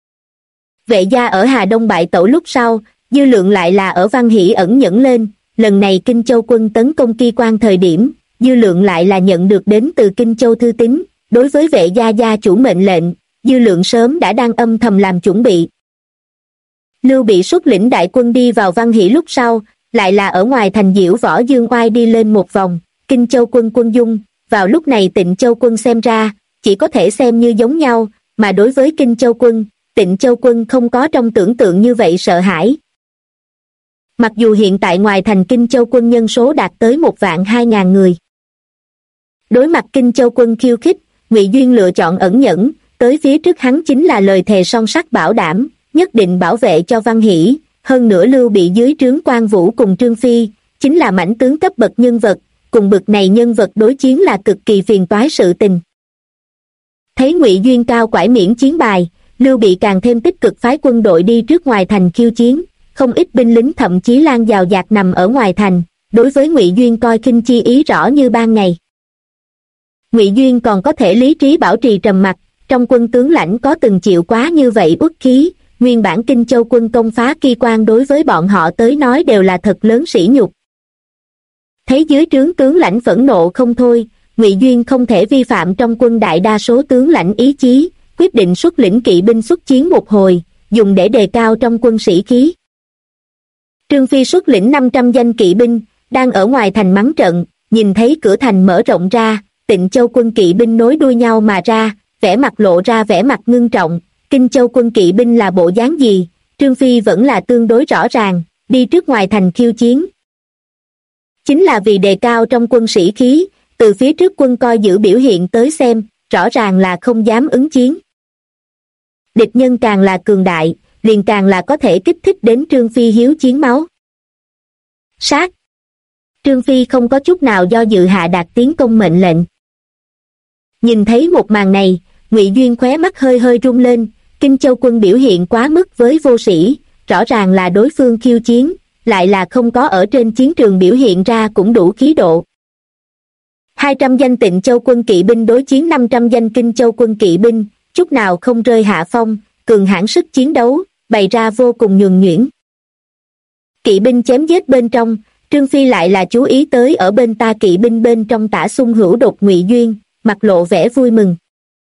Vệ gia ở Hà Đông bại tẩu lúc sau, dư lượng lại là ở Văn Hỷ ẩn nhẫn lên, lần này Kinh Châu quân tấn công Ki Quan thời điểm, dư lượng lại là nhận được đến từ Kinh Châu thư tín, đối với Vệ gia gia chủ mệnh lệnh, dư lượng sớm đã đang âm thầm làm chuẩn bị. Lưu Bị xuất lĩnh đại quân đi vào Văn Hỷ lúc sau, lại là ở ngoài thành diễu võ dương oai đi lên một vòng, Kinh Châu quân quân dung, vào lúc này Tịnh Châu quân xem ra, chỉ có thể xem như giống nhau, mà đối với Kinh Châu quân, Tịnh Châu quân không có trong tưởng tượng như vậy sợ hãi. Mặc dù hiện tại ngoài thành Kinh Châu quân nhân số đạt tới 1.200.000 người. Đối mặt Kinh Châu quân khiêu khích, Ngụy Duyên lựa chọn ẩn nhẫn, tới phía trước hắn chính là lời thề son sắt bảo đảm, nhất định bảo vệ cho Văn Hỷ, hơn nữa Lưu Bị dưới trướng Quan Vũ cùng Trương Phi, chính là mãnh tướng cấp bậc nhân vật, cùng bậc này nhân vật đối chiến là cực kỳ phiền toái sự tình. Thấy Ngụy Duyên cao quải miễn chiến bài, Lưu Bị càng thêm tích cực phái quân đội đi trước ngoài thành khiêu chiến, không ít binh lính thậm chí lan dào dạt nằm ở ngoài thành, đối với Ngụy Duyên coi khinh chi ý rõ như ban ngày. Ngụy Duyên còn có thể lý trí bảo trì trầm mặc, trong quân tướng lãnh có từng chịu quá như vậy uất khí, nguyên bản Kinh Châu quân công phá Ki Quan đối với bọn họ tới nói đều là thật lớn sỉ nhục. Thấy dưới trướng tướng lãnh phẫn nộ không thôi, Ngụy Duyên không thể vi phạm trong quân đại đa số tướng lãnh ý chí, quyết định xuất lĩnh kỵ binh xuất chiến một hồi, dùng để đề cao trong quân sĩ khí. Trương Phi xuất lĩnh 500 danh kỵ binh, đang ở ngoài thành mắng trận, nhìn thấy cửa thành mở rộng ra, Tịnh Châu quân kỵ binh nối đuôi nhau mà ra, vẻ mặt lộ ra vẻ mặt ngưng trọng, Kinh Châu quân kỵ binh là bộ dáng gì, Trương Phi vẫn là tương đối rõ ràng, đi trước ngoài thành khiêu chiến. Chính là vì đề cao trong quân sĩ khí, từ phía trước quân coi giữ biểu hiện tới xem, rõ ràng là không dám ứng chiến. Địch nhân càng là cường đại, liền càng là có thể kích thích đến Trương Phi hiếu chiến máu. Sát! Trương Phi không có chút nào do dự hạ đạt tiến công mệnh lệnh. Nhìn thấy một màn này, Ngụy Duyên khóe mắt hơi hơi rung lên, Kinh Châu quân biểu hiện quá mức với vô sĩ, rõ ràng là đối phương khiêu chiến, lại là không có ở trên chiến trường biểu hiện ra cũng đủ khí độ. 200 danh Tịnh Châu quân kỵ binh đối chiến 500 danh Kinh Châu quân kỵ binh, chút nào không rơi hạ phong, cường hãn sức chiến đấu, bày ra vô cùng nhuần nhuyễn. Kỵ binh chém giết bên trong, Trương Phi lại là chú ý tới ở bên ta kỵ binh bên trong tả xung hữu đột Ngụy Duyên, mặt lộ vẻ vui mừng.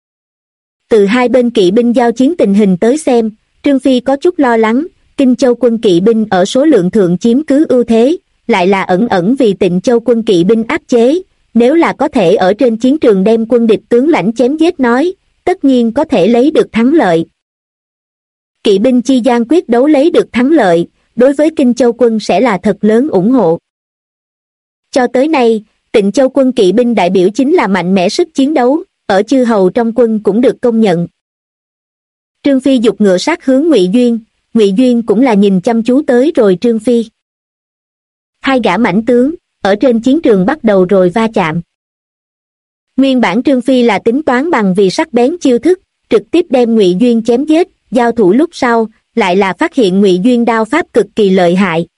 Từ hai bên kỵ binh giao chiến tình hình tới xem, Trương Phi có chút lo lắng, Kinh Châu quân kỵ binh ở số lượng thượng chiếm cứ ưu thế, lại là ẩn ẩn vì Tịnh Châu quân kỵ binh áp chế, nếu là có thể ở trên chiến trường đem quân địch tướng lãnh chém giết nói, tất nhiên có thể lấy được thắng lợi. Kỵ binh chi gian quyết đấu lấy được thắng lợi, đối với Kinh Châu quân sẽ là thật lớn ủng hộ. Cho tới nay, Tịnh Châu quân kỵ binh đại biểu chính là mạnh mẽ sức chiến đấu, ở chư hầu trong quân cũng được công nhận. Trương Phi giục ngựa sát hướng Ngụy Duyên cũng là nhìn chăm chú tới rồi Trương Phi. Hai gã mãnh tướng, ở trên chiến trường bắt đầu rồi va chạm. Nguyên bản Trương Phi là tính toán bằng vì sắc bén chiêu thức, trực tiếp đem Ngụy Duyên chém giết, giao thủ lúc sau, lại là phát hiện Ngụy Duyên đao pháp cực kỳ lợi hại.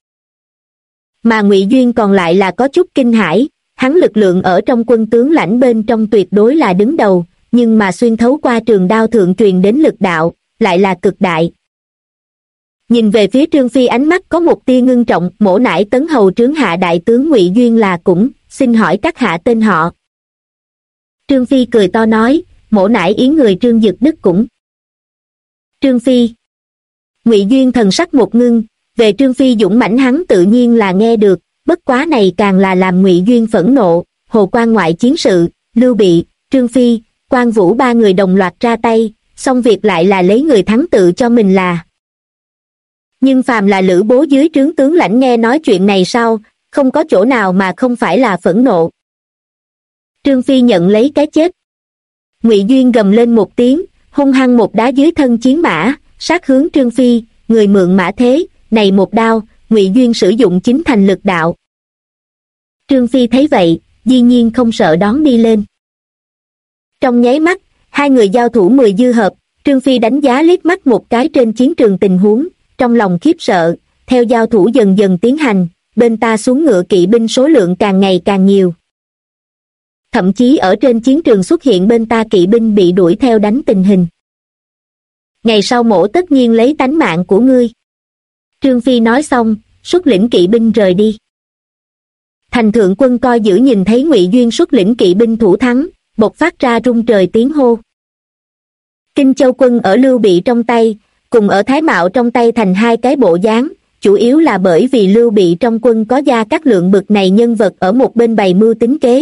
Mà Ngụy Duyên còn lại là có chút kinh hãi, hắn lực lượng ở trong quân tướng lãnh bên trong tuyệt đối là đứng đầu, nhưng mà xuyên thấu qua trường đao thượng truyền đến lực đạo, lại là cực đại. Nhìn về phía Trương Phi ánh mắt có một tia ngưng trọng, mỗ nải tấn hầu trướng hạ đại tướng Ngụy Duyên là cũng, xin hỏi các hạ tên họ. Trương Phi cười to nói, mỗ nải yến người Trương Dực Đức cũng. Trương Phi. Ngụy Duyên thần sắc một ngưng, về Trương Phi dũng mãnh hắn tự nhiên là nghe được, bất quá này càng là làm Ngụy Duyên phẫn nộ, Hồ Quan ngoại chiến sự, Lưu Bị, Trương Phi, Quan Vũ ba người đồng loạt ra tay, xong việc lại là lấy người thắng tự cho mình là. Nhưng phàm là Lữ Bố dưới trướng tướng lãnh nghe nói chuyện này sau, không có chỗ nào mà không phải là phẫn nộ. Trương Phi nhận lấy cái chết. Ngụy Duyên gầm lên một tiếng, hung hăng một đá dưới thân chiến mã, sát hướng Trương Phi, người mượn mã thế, này một đao, Ngụy Duyên sử dụng chính thành lực đạo. Trương Phi thấy vậy, dĩ nhiên không sợ đón đi lên. Trong nháy mắt, hai người giao thủ 10 dư hợp, Trương Phi đánh giá liếc mắt một cái trên chiến trường tình huống, trong lòng khiếp sợ, theo giao thủ dần dần tiến hành, bên ta xuống ngựa kỵ binh số lượng càng ngày càng nhiều. Thậm chí ở trên chiến trường xuất hiện bên ta kỵ binh bị đuổi theo đánh tình hình. Ngày sau mổ tất nhiên lấy tánh mạng của ngươi. Trương Phi nói xong, xuất lĩnh kỵ binh rời đi. Thành thượng quân coi giữ nhìn thấy Ngụy Duyên xuất lĩnh kỵ binh thủ thắng, bộc phát ra rung trời tiếng hô. Kinh Châu quân ở Lưu Bị trong tay, cùng ở Thái Mạo trong tay thành hai cái bộ dáng, chủ yếu là bởi vì Lưu Bị trong quân có Gia Cát Lượng bực này nhân vật ở một bên bày mưu tính kế.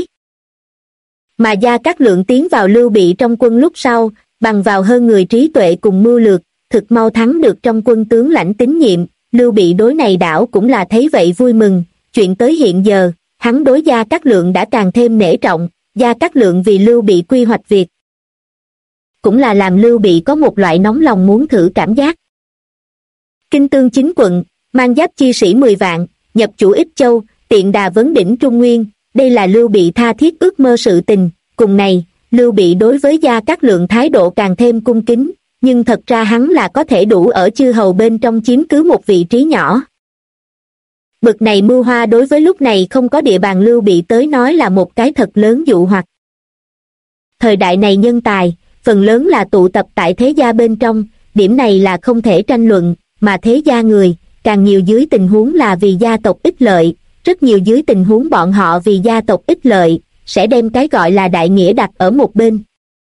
Mà Gia Cát Lượng tiến vào Lưu Bị trong quân lúc sau, bằng vào hơn người trí tuệ cùng mưu lược, thực mau thắng được trong quân tướng lãnh tín nhiệm, Lưu Bị đối này đảo cũng là thấy vậy vui mừng, chuyện tới hiện giờ, hắn đối Gia Cát Lượng đã càng thêm nể trọng, Gia Cát Lượng vì Lưu Bị quy hoạch việc. Cũng là làm Lưu Bị có một loại nóng lòng muốn thử cảm giác. Kinh Tương 9 quận, mang giáp chi sĩ 10 vạn, nhập chủ Ích Châu, tiện đà vấn đỉnh Trung Nguyên, đây là Lưu Bị tha thiết ước mơ sự tình, cùng này, Lưu Bị đối với Gia Cát Lượng thái độ càng thêm cung kính, nhưng thật ra hắn là có thể đủ ở chư hầu bên trong chiếm cứ một vị trí nhỏ. Bực này mưu hoa đối với lúc này không có địa bàn Lưu Bị tới nói là một cái thật lớn dụ hoặc. Thời đại này nhân tài, phần lớn là tụ tập tại thế gia bên trong, điểm này là không thể tranh luận, mà thế gia người, càng nhiều dưới tình huống là vì gia tộc ích lợi, rất nhiều dưới tình huống bọn họ vì gia tộc ích lợi, sẽ đem cái gọi là đại nghĩa đặt ở một bên.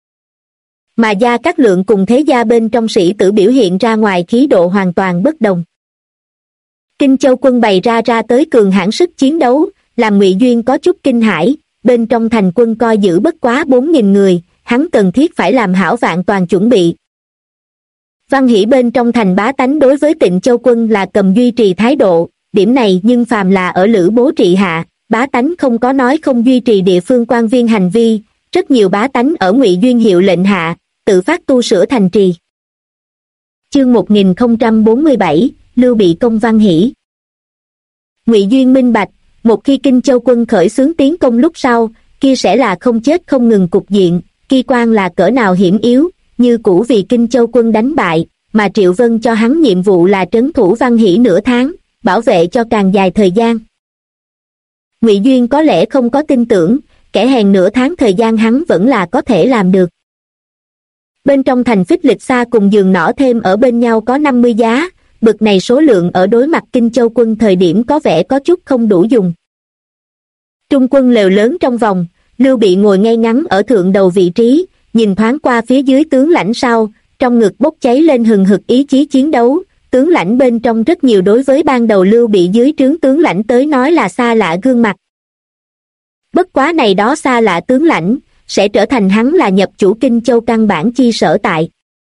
Mà Gia Cát Lượng cùng thế gia bên trong sĩ tử biểu hiện ra ngoài khí độ hoàn toàn bất đồng. Kinh Châu quân bày ra tới cường hãn sức chiến đấu, làm Ngụy Duyên có chút kinh hãi, bên trong thành quân coi giữ bất quá 4.000 người, hắn cần thiết phải làm hảo vạn toàn chuẩn bị. Văn Hỷ bên trong thành bá tánh đối với Tịnh Châu quân là cầm duy trì thái độ, điểm này nhưng phàm là ở Lữ Bố trị hạ, bá tánh không có nói không duy trì địa phương quan viên hành vi, rất nhiều bá tánh ở Ngụy Duyên hiệu lệnh hạ, tự phát tu sửa thành trì. Chương 1047, Lưu Bị công Văn Hỷ. Ngụy Duyên minh bạch, một khi Kinh Châu quân khởi xướng tiến công lúc sau, kia sẽ là không chết không ngừng cục diện, kỳ quan là cỡ nào hiểm yếu, như cũ vì Kinh Châu quân đánh bại, mà Triệu Vân cho hắn nhiệm vụ là trấn thủ Văn Hỷ nửa tháng, bảo vệ cho càng dài thời gian. Ngụy Duyên có lẽ không có tin tưởng, kẻ hèn nửa tháng thời gian hắn vẫn là có thể làm được. Bên trong thành Phích Lịch Sa cùng giường nỏ thêm ở bên nhau có 50 giá, bực này số lượng ở đối mặt Kinh Châu quân thời điểm có vẻ có chút không đủ dùng. Trung quân lều lớn trong vòng, Lưu Bị ngồi ngay ngắn ở thượng đầu vị trí, nhìn thoáng qua phía dưới tướng lãnh sau, trong ngực bốc cháy lên hừng hực ý chí chiến đấu, tướng lãnh bên trong rất nhiều đối với ban đầu Lưu Bị dưới trướng tướng lãnh tới nói là xa lạ gương mặt. Bất quá này đó xa lạ tướng lãnh, sẽ trở thành hắn là nhập chủ Kinh Châu căn bản chi sở tại.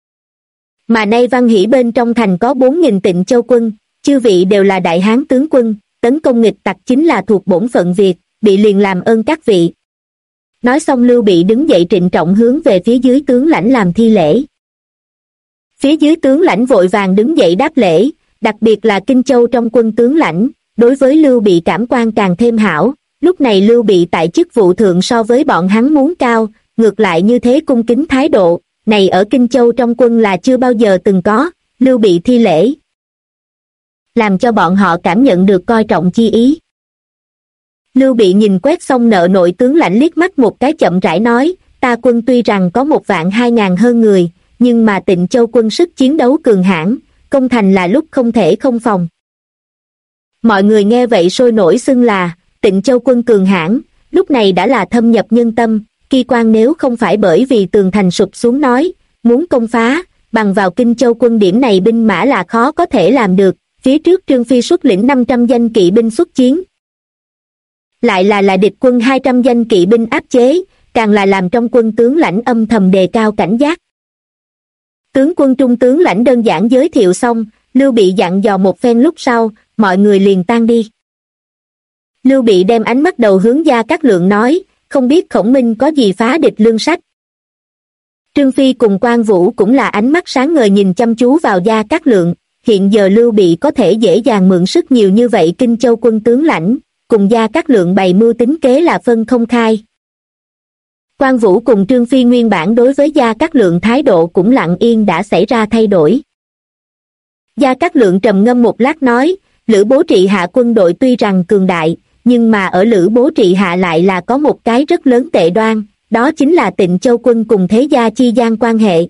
Mà nay Văn Hỷ bên trong thành có 4.000 Tịnh Châu quân, chư vị đều là đại hán tướng quân, tấn công nghịch tặc chính là thuộc bổn phận việc, bị liền làm ơn các vị. Nói xong Lưu Bị đứng dậy trịnh trọng hướng về phía dưới tướng lãnh làm thi lễ. Phía dưới tướng lãnh vội vàng đứng dậy đáp lễ, đặc biệt là Kinh Châu trong quân tướng lãnh, đối với Lưu Bị cảm quan càng thêm hảo. Lúc này Lưu Bị tại chức vụ thượng so với bọn hắn muốn cao, ngược lại như thế cung kính thái độ, này ở Kinh Châu trong quân là chưa bao giờ từng có, Lưu Bị thi lễ. Làm cho bọn họ cảm nhận được coi trọng chi ý. Lưu Bị nhìn quét xong nợ nội tướng lãnh liếc mắt một cái chậm rãi nói, ta quân tuy rằng có 1.200.000 hơn người, nhưng mà Tịnh Châu quân sức chiến đấu cường hãn, công thành là lúc không thể không phòng. Mọi người nghe vậy sôi nổi xưng là, Tịnh Châu quân cường hãn, lúc này đã là thâm nhập nhân tâm, kỳ quan nếu không phải bởi vì tường thành sụp xuống nói, muốn công phá, bằng vào Kinh Châu quân điểm này binh mã là khó có thể làm được, phía trước Trương Phi xuất lĩnh 500 danh kỵ binh xuất chiến. Lại là địch quân 200 danh kỵ binh áp chế, càng là làm trong quân tướng lãnh âm thầm đề cao cảnh giác. Tướng quân trung tướng lãnh đơn giản giới thiệu xong, Lưu Bị dặn dò một phen lúc sau, mọi người liền tan đi. Lưu Bị đem ánh mắt đầu hướng Gia Cát Lượng nói, không biết Khổng Minh có gì phá địch lương sách. Trương Phi cùng Quan Vũ cũng là ánh mắt sáng ngời nhìn chăm chú vào Gia Cát Lượng, hiện giờ Lưu Bị có thể dễ dàng mượn sức nhiều như vậy Kinh Châu quân tướng lãnh, cùng Gia Cát Lượng bày mưu tính kế là phân không khai. Quan Vũ cùng Trương Phi nguyên bản đối với Gia Cát Lượng thái độ cũng lặng yên đã xảy ra thay đổi. Gia Cát Lượng trầm ngâm một lát nói, Lữ Bố trị hạ quân đội tuy rằng cường đại, nhưng mà ở Lữ Bố trị hạ lại là có một cái rất lớn tệ đoan, đó chính là Tịnh Châu quân cùng Thế Gia chi gian quan hệ.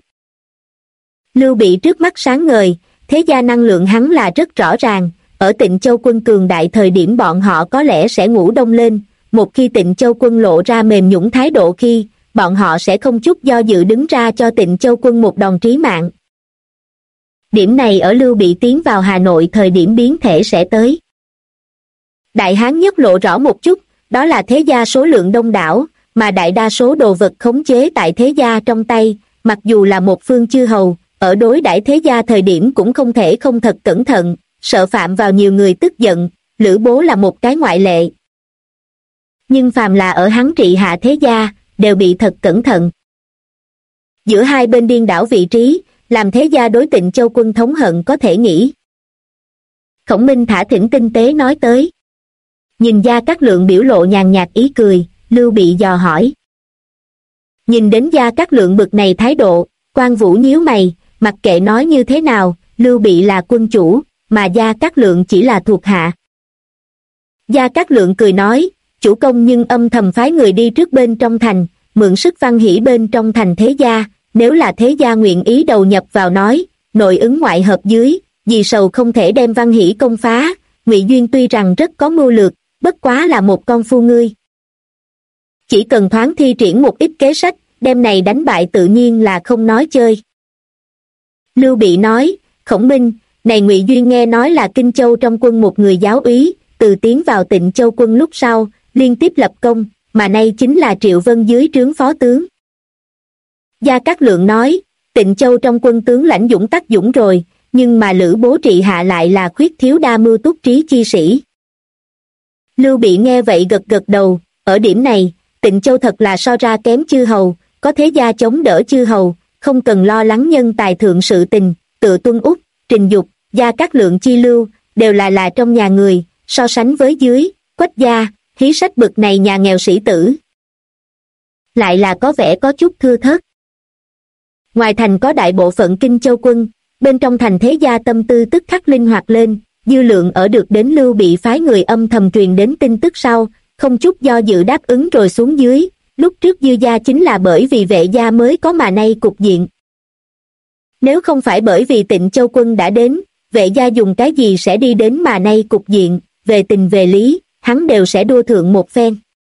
Lưu Bị trước mắt sáng ngời, Thế Gia năng lượng hắn là rất rõ ràng, ở Tịnh Châu quân cường đại thời điểm bọn họ có lẽ sẽ ngủ đông lên, một khi Tịnh Châu quân lộ ra mềm nhũn thái độ khi, bọn họ sẽ không chút do dự đứng ra cho Tịnh Châu quân một đòn trí mạng. Điểm này ở Lưu Bị tiến vào Hà Nội thời điểm biến thể sẽ tới. Đại Hán nhất lộ rõ một chút, đó là Thế Gia số lượng đông đảo, mà đại đa số đồ vật khống chế tại Thế Gia trong tay, mặc dù là một phương chư hầu, ở đối đãi Thế Gia thời điểm cũng không thể không thật cẩn thận, sợ phạm vào nhiều người tức giận, Lữ Bố là một cái ngoại lệ. Nhưng phàm là ở hắn trị hạ Thế Gia, đều bị thật cẩn thận. Giữa hai bên điên đảo vị trí, làm Thế Gia đối Tịnh Châu quân thống hận có thể nghĩ. Khổng Minh thả thỉnh tinh tế nói tới. Nhìn Gia Cát Lượng biểu lộ nhàn nhạt ý cười, Lưu Bị dò hỏi. Nhìn đến Gia Cát Lượng bực này thái độ, Quan Vũ nhíu mày, mặc kệ nói như thế nào, Lưu Bị là quân chủ, mà Gia Cát Lượng chỉ là thuộc hạ. Gia Cát Lượng cười nói, chủ công nhưng âm thầm phái người đi trước bên trong thành, mượn sức Văn Hỷ bên trong thành Thế Gia, nếu là Thế Gia nguyện ý đầu nhập vào nói, nội ứng ngoại hợp dưới, vì sầu không thể đem Văn Hỷ công phá, Ngụy Duyên tuy rằng rất có mưu lược, bất quá là một con phu ngươi. Chỉ cần thoáng thi triển một ít kế sách, đem này đánh bại tự nhiên là không nói chơi. Lưu Bị nói, Khổng Minh, này Ngụy Duyên nghe nói là Kinh Châu trong quân một người giáo úy, từ tiến vào Tịnh Châu quân lúc sau, liên tiếp lập công, mà nay chính là Triệu Vân dưới trướng phó tướng. Gia Cát Lượng nói, Tịnh Châu trong quân tướng lãnh dũng tắc dũng rồi, nhưng mà Lữ Bố trị hạ lại là khuyết thiếu đa mưu túc trí chi sĩ. Lưu Bị nghe vậy gật gật đầu, ở điểm này, Tịnh Châu thật là so ra kém chư hầu, có Thế Gia chống đỡ chư hầu, không cần lo lắng nhân tài thượng sự tình, tựa Tuân Úc, Trình Dục, Gia Cát Lượng chi lưu, đều là trong nhà người, so sánh với dưới, Quách gia, Hí Sách bực này nhà nghèo sĩ tử. Lại là có vẻ có chút thưa thớt. Ngoài thành có đại bộ phận Kinh Châu quân, bên trong thành Thế Gia tâm tư tức khắc linh hoạt lên, Dư Lượng ở được đến Lưu Bị phái người âm thầm truyền đến tin tức sau, không chút do dự đáp ứng rồi xuống dưới, lúc trước Dư gia chính là bởi vì Vệ gia mới có mà nay cục diện. Nếu không phải bởi vì Tịnh Châu quân đã đến, Vệ gia dùng cái gì sẽ đi đến mà nay cục diện, về tình về lý, hắn đều sẽ đua thượng một phen.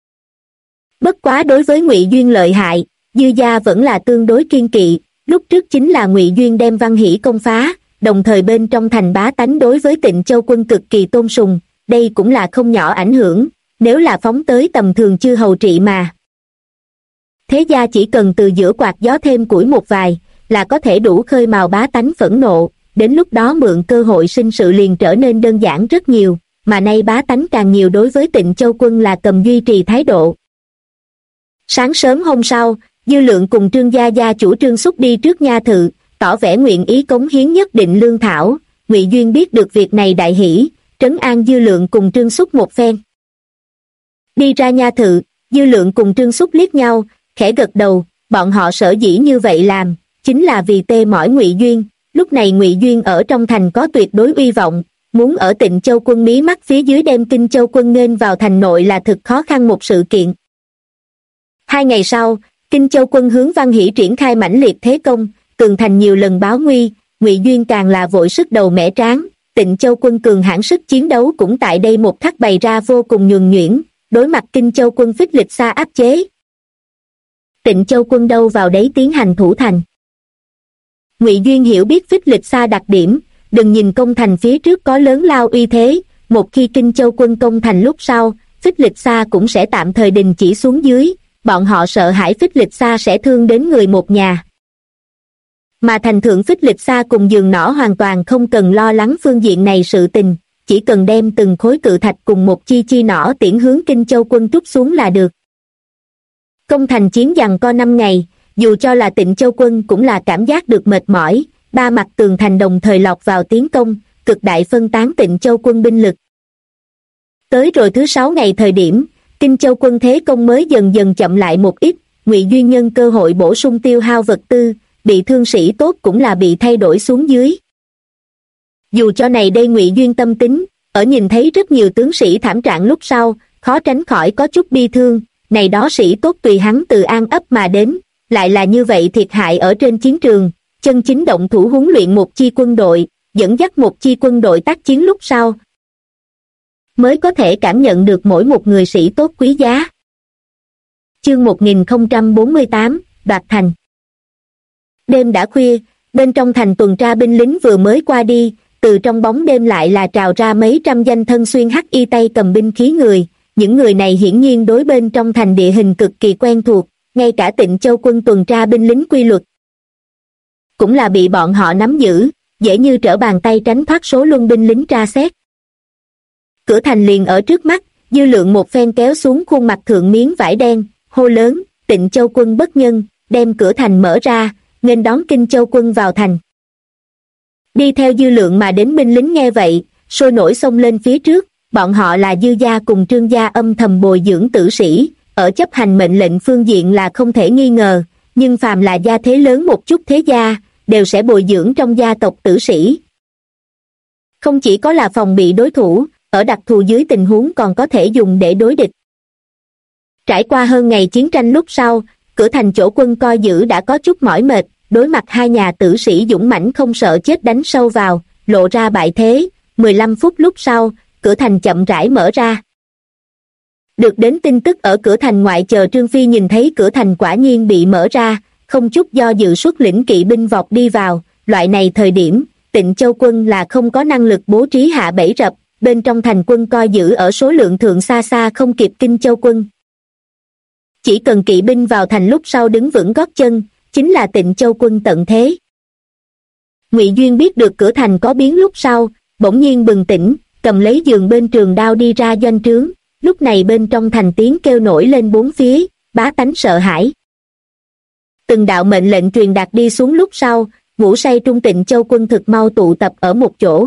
Bất quá đối với Ngụy Duyên lợi hại, Dư gia vẫn là tương đối kiên kỵ, lúc trước chính là Ngụy Duyên đem Văn Hỷ công phá, đồng thời bên trong thành bá tánh đối với Tịnh Châu quân cực kỳ tôn sùng, đây cũng là không nhỏ ảnh hưởng, nếu là phóng tới tầm thường chư hầu trị mà. Thế Gia chỉ cần từ giữa quạt gió thêm củi một vài, là có thể đủ khơi mào bá tánh phẫn nộ, đến lúc đó mượn cơ hội sinh sự liền trở nên đơn giản rất nhiều, mà nay bá tánh càng nhiều đối với Tịnh Châu quân là cầm duy trì thái độ. Sáng sớm hôm sau, Dư Lượng cùng Trương gia gia chủ Trương Xúc đi trước nha thự, tỏ vẻ nguyện ý cống hiến nhất định lương thảo. Ngụy Duyên biết được việc này đại hỷ, trấn an Dư Lượng cùng Trương Xúc một phen. Đi ra nha thự, Dư Lượng cùng Trương Xúc liếc nhau, khẽ gật đầu, bọn họ sở dĩ như vậy làm, chính là vì tê mỏi Ngụy Duyên. Lúc này Ngụy Duyên ở trong thành có tuyệt đối uy vọng, muốn ở Tịnh Châu quân mí mắt phía dưới đem Kinh Châu quân nghênh vào thành nội là thực khó khăn một sự kiện. 2 ngày sau, Kinh Châu quân hướng Văn Hỷ triển khai mãnh liệt thế công, tường thành nhiều lần báo nguy, Ngụy Duyên càng là vội sức đầu mẻ tráng, Tịnh Châu quân cường hãn sức chiến đấu cũng tại đây một khắc bày ra vô cùng nhuần nhuyễn, đối mặt Kinh Châu quân Phích Lịch Sa áp chế. Tịnh Châu quân đâu vào đấy tiến hành thủ thành. Ngụy Duyên hiểu biết Phích Lịch Sa đặc điểm, đừng nhìn công thành phía trước có lớn lao uy thế, một khi Kinh Châu quân công thành lúc sau, Phích Lịch Sa cũng sẽ tạm thời đình chỉ xuống dưới, bọn họ sợ hãi Phích Lịch Sa sẽ thương đến người một nhà. Mà thành thượng Phích Lịch Sa cùng Giường Nỏ hoàn toàn không cần lo lắng phương diện này sự tình, chỉ cần đem từng khối cự thạch cùng một chi chi nỏ tiễn hướng Kinh Châu quân trút xuống là được. Công thành chiến giằng co 5 ngày, dù cho là Tịnh Châu quân cũng là cảm giác được mệt mỏi, 3 mặt tường thành đồng thời lọt vào tiến công, cực đại phân tán Tịnh Châu quân binh lực. Tới rồi thứ 6 ngày thời điểm, Kinh Châu quân thế công mới dần dần chậm lại một ít, Ngụy Duyên nhân cơ hội bổ sung tiêu hao vật tư, bị thương sĩ tốt cũng là bị thay đổi xuống dưới. Dù cho này đây Ngụy Duyên tâm tính, ở nhìn thấy rất nhiều tướng sĩ thảm trạng lúc sau, khó tránh khỏi có chút bi thương, này đó sĩ tốt tùy hắn từ An ấp mà đến, lại là như vậy thiệt hại ở trên chiến trường, chân chính động thủ huấn luyện một chi quân đội, dẫn dắt một chi quân đội tác chiến lúc sau, mới có thể cảm nhận được mỗi một người sĩ tốt quý giá. Chương 1048, đoạt thành. Đêm đã khuya, bên trong thành tuần tra binh lính vừa mới qua đi, từ trong bóng đêm lại là trào ra mấy trăm danh thân xuyên hắc y tay cầm binh khí người, những người này hiển nhiên đối bên trong thành địa hình cực kỳ quen thuộc, ngay cả Tịnh Châu quân tuần tra binh lính quy luật cũng là bị bọn họ nắm giữ, dễ như trở bàn tay tránh thoát số luân binh lính tra xét. Cửa thành liền ở trước mắt, Dư Lượng một phen kéo xuống khuôn mặt thượng miếng vải đen, hô lớn, Tịnh Châu quân bất nhân, đem cửa thành mở ra, nghênh đón Kinh Châu quân vào thành. Đi theo Dư Lượng mà đến binh lính nghe vậy, sôi nổi xông lên phía trước, bọn họ là Dư gia cùng Trương gia âm thầm bồi dưỡng tử sĩ, ở chấp hành mệnh lệnh phương diện là không thể nghi ngờ, nhưng phàm là gia thế lớn một chút thế gia, đều sẽ bồi dưỡng trong gia tộc tử sĩ. Không chỉ có là phòng bị đối thủ, ở đặc thù dưới tình huống còn có thể dùng để đối địch. Trải qua hơn ngày chiến tranh lúc sau, cửa thành chỗ quân coi giữ đã có chút mỏi mệt, đối mặt hai nhà tử sĩ dũng mãnh không sợ chết đánh sâu vào, lộ ra bại thế, 15 phút lúc sau, cửa thành chậm rãi mở ra. Được đến tin tức ở cửa thành ngoại chờ Trương Phi nhìn thấy cửa thành quả nhiên bị mở ra, không chút do dự xuất lĩnh kỵ binh vọt đi vào, loại này thời điểm, Tịnh Châu quân là không có năng lực bố trí hạ bẫy rập, bên trong thành quân coi giữ ở số lượng thượng xa xa không kịp Kinh Châu quân. Chỉ cần kỵ binh vào thành lúc sau đứng vững gót chân, chính là Tịnh Châu quân tận thế. Ngụy Duyên biết được cửa thành có biến lúc sau, bỗng nhiên bừng tỉnh, cầm lấy giường bên trường đao đi ra doanh trướng, lúc này bên trong thành tiếng kêu nổi lên bốn phía, bá tánh sợ hãi. Từng đạo mệnh lệnh truyền đạt đi xuống lúc sau, ngủ say trung Tịnh Châu quân thực mau tụ tập ở một chỗ.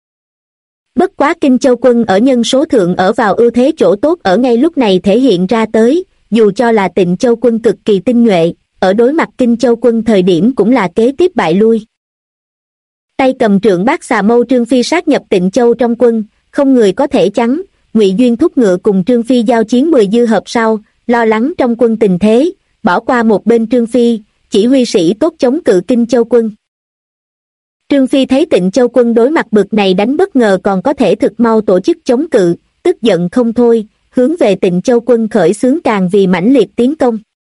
Bất quá Kinh Châu quân ở nhân số thượng ở vào ưu thế chỗ tốt ở ngay lúc này thể hiện ra tới, dù cho là Tịnh Châu quân cực kỳ tinh nhuệ, ở đối mặt Kinh Châu quân thời điểm cũng là kế tiếp bại lui. Tay cầm trượng bát xà mâu Trương Phi sát nhập Tịnh Châu trong quân, không người có thể chắn, Ngụy Duyên thúc ngựa cùng Trương Phi giao chiến 10 dư hợp sau, lo lắng trong quân tình thế, bỏ qua một bên Trương Phi, chỉ huy sĩ tốt chống cự Kinh Châu quân. Trương Phi thấy Tịnh Châu quân đối mặt bực này đánh bất ngờ còn có thể thực mau tổ chức chống cự, tức giận không thôi, hướng về Tịnh Châu quân khởi xướng càng vì mãnh liệt tiến công.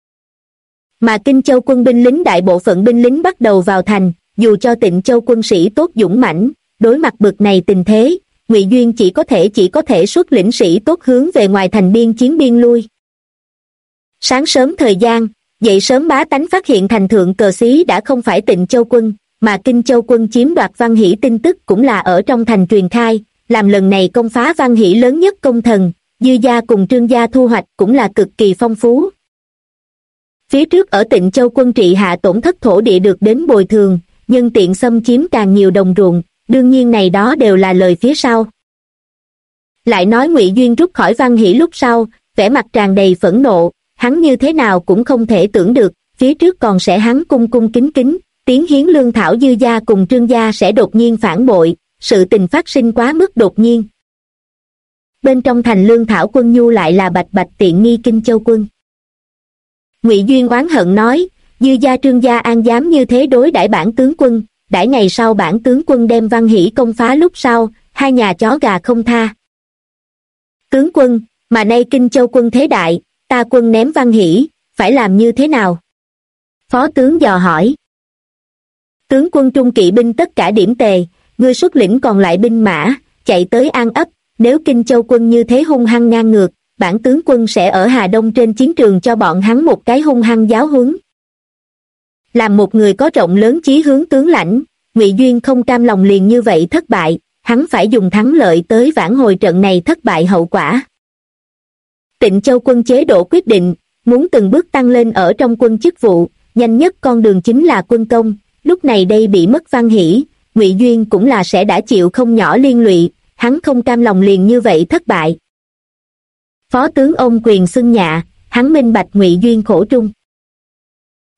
Mà Kinh Châu quân binh lính đại bộ phận binh lính bắt đầu vào thành, dù cho Tịnh Châu quân sĩ tốt dũng mãnh, đối mặt bực này tình thế, Ngụy Duyên chỉ có thể xuất lĩnh sĩ tốt hướng về ngoài thành biên chiến biên lui. Sáng sớm thời gian, dậy sớm bá tánh phát hiện thành thượng cờ xí đã không phải Tịnh Châu quân, mà Kinh Châu quân chiếm đoạt Văn Hỷ tin tức cũng là ở trong thành truyền khai, làm lần này công phá Văn Hỷ lớn nhất công thần, Dư gia cùng Trương gia thu hoạch cũng là cực kỳ phong phú. Phía trước ở Tịnh Châu quân trị hạ tổn thất thổ địa được đến bồi thường, nhân tiện xâm chiếm càng nhiều đồng ruộng, đương nhiên này đó đều là lời phía sau. Lại nói Ngụy Duyên rút khỏi Văn Hỷ lúc sau, vẻ mặt tràn đầy phẫn nộ, hắn như thế nào cũng không thể tưởng được, phía trước còn sẽ hắn cung cung kính kính, tiến hiến lương thảo Dư gia cùng Trương gia sẽ đột nhiên phản bội, sự tình phát sinh quá mức đột nhiên. Bên trong thành lương thảo quân nhu lại là bạch bạch tiện nghi Kinh Châu quân. Ngụy Duyên oán hận nói, Dư gia Trương gia an dám như thế đối đãi bản tướng quân, đãi ngày sau bản tướng quân đem Văn Hỷ công phá lúc sau, hai nhà chó gà không tha. Tướng quân, mà nay Kinh Châu quân thế đại, ta quân ném Văn Hỷ, phải làm như thế nào? Phó tướng dò hỏi. Tướng quân trung kỵ binh tất cả điểm tề, ngươi xuất lĩnh còn lại binh mã, chạy tới An ấp, nếu Kinh Châu quân như thế hung hăng ngang ngược, bản tướng quân sẽ ở Hà Đông trên chiến trường cho bọn hắn một cái hung hăng giáo huấn. Làm một người có rộng lớn chí hướng tướng lãnh, Ngụy Duyên không cam lòng liền như vậy thất bại, hắn phải dùng thắng lợi tới vãn hồi trận này thất bại hậu quả. Tịnh Châu quân chế độ quyết định, muốn từng bước tăng lên ở trong quân chức vụ, nhanh nhất con đường chính là quân công, lúc này đây bị mất Văn Hỷ, Ngụy Duyên cũng là sẽ đã chịu không nhỏ liên lụy, hắn không cam lòng liền như vậy thất bại. Phó tướng ông quyền xưng nhạ, hắn minh bạch Ngụy Duyên khổ trung.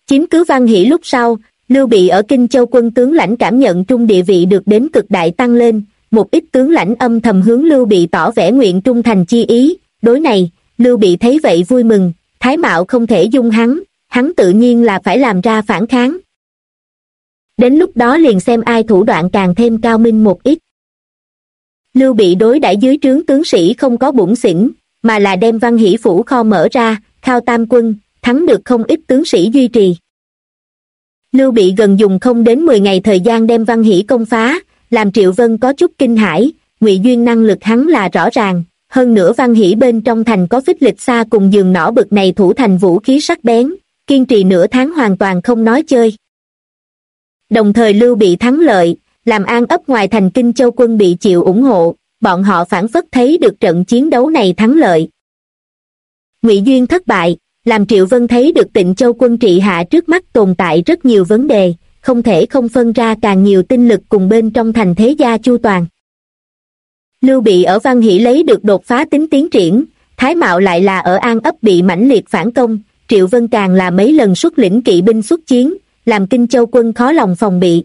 Chiếm cứ Văn Hỷ lúc sau, Lưu Bị ở Kinh Châu quân tướng lãnh cảm nhận trung địa vị được đến cực đại tăng lên, một ít tướng lãnh âm thầm hướng Lưu Bị tỏ vẻ nguyện trung thành chi ý, đối này, Lưu Bị thấy vậy vui mừng, Thái Mạo không thể dung hắn tự nhiên là phải làm ra phản kháng. Đến lúc đó liền xem ai thủ đoạn càng thêm cao minh một ít. Lưu Bị đối đãi dưới trướng tướng sĩ không có bủn xỉn, mà là đem Văn Hỷ phủ kho mở ra, khao tam quân, thắng được không ít tướng sĩ duy trì. Lưu Bị gần dùng không đến 10 ngày thời gian đem Văn Hỷ công phá, làm Triệu Vân có chút kinh hãi, Ngụy Duyên năng lực hắn là rõ ràng, hơn nữa Văn Hỷ bên trong thành có phích lịch xa cùng giường nỏ bực này thủ thành vũ khí sắc bén, kiên trì nửa tháng hoàn toàn không nói chơi. Đồng thời Lưu Bị thắng lợi, làm An ấp ngoài thành Kinh Châu quân bị chịu ủng hộ, bọn họ phảng phất thấy được trận chiến đấu này thắng lợi. Ngụy Duyên thất bại, làm Triệu Vân thấy được Tịnh Châu quân trị hạ trước mắt tồn tại rất nhiều vấn đề, không thể không phân ra càng nhiều tinh lực cùng bên trong thành thế gia chu toàn. Lưu Bị ở Văn Hỷ lấy được đột phá tính tiến triển, Thái Mạo lại là ở An ấp bị mãnh liệt phản công, Triệu Vân càng là mấy lần xuất lĩnh kỵ binh xuất chiến, làm Kinh Châu quân khó lòng phòng bị.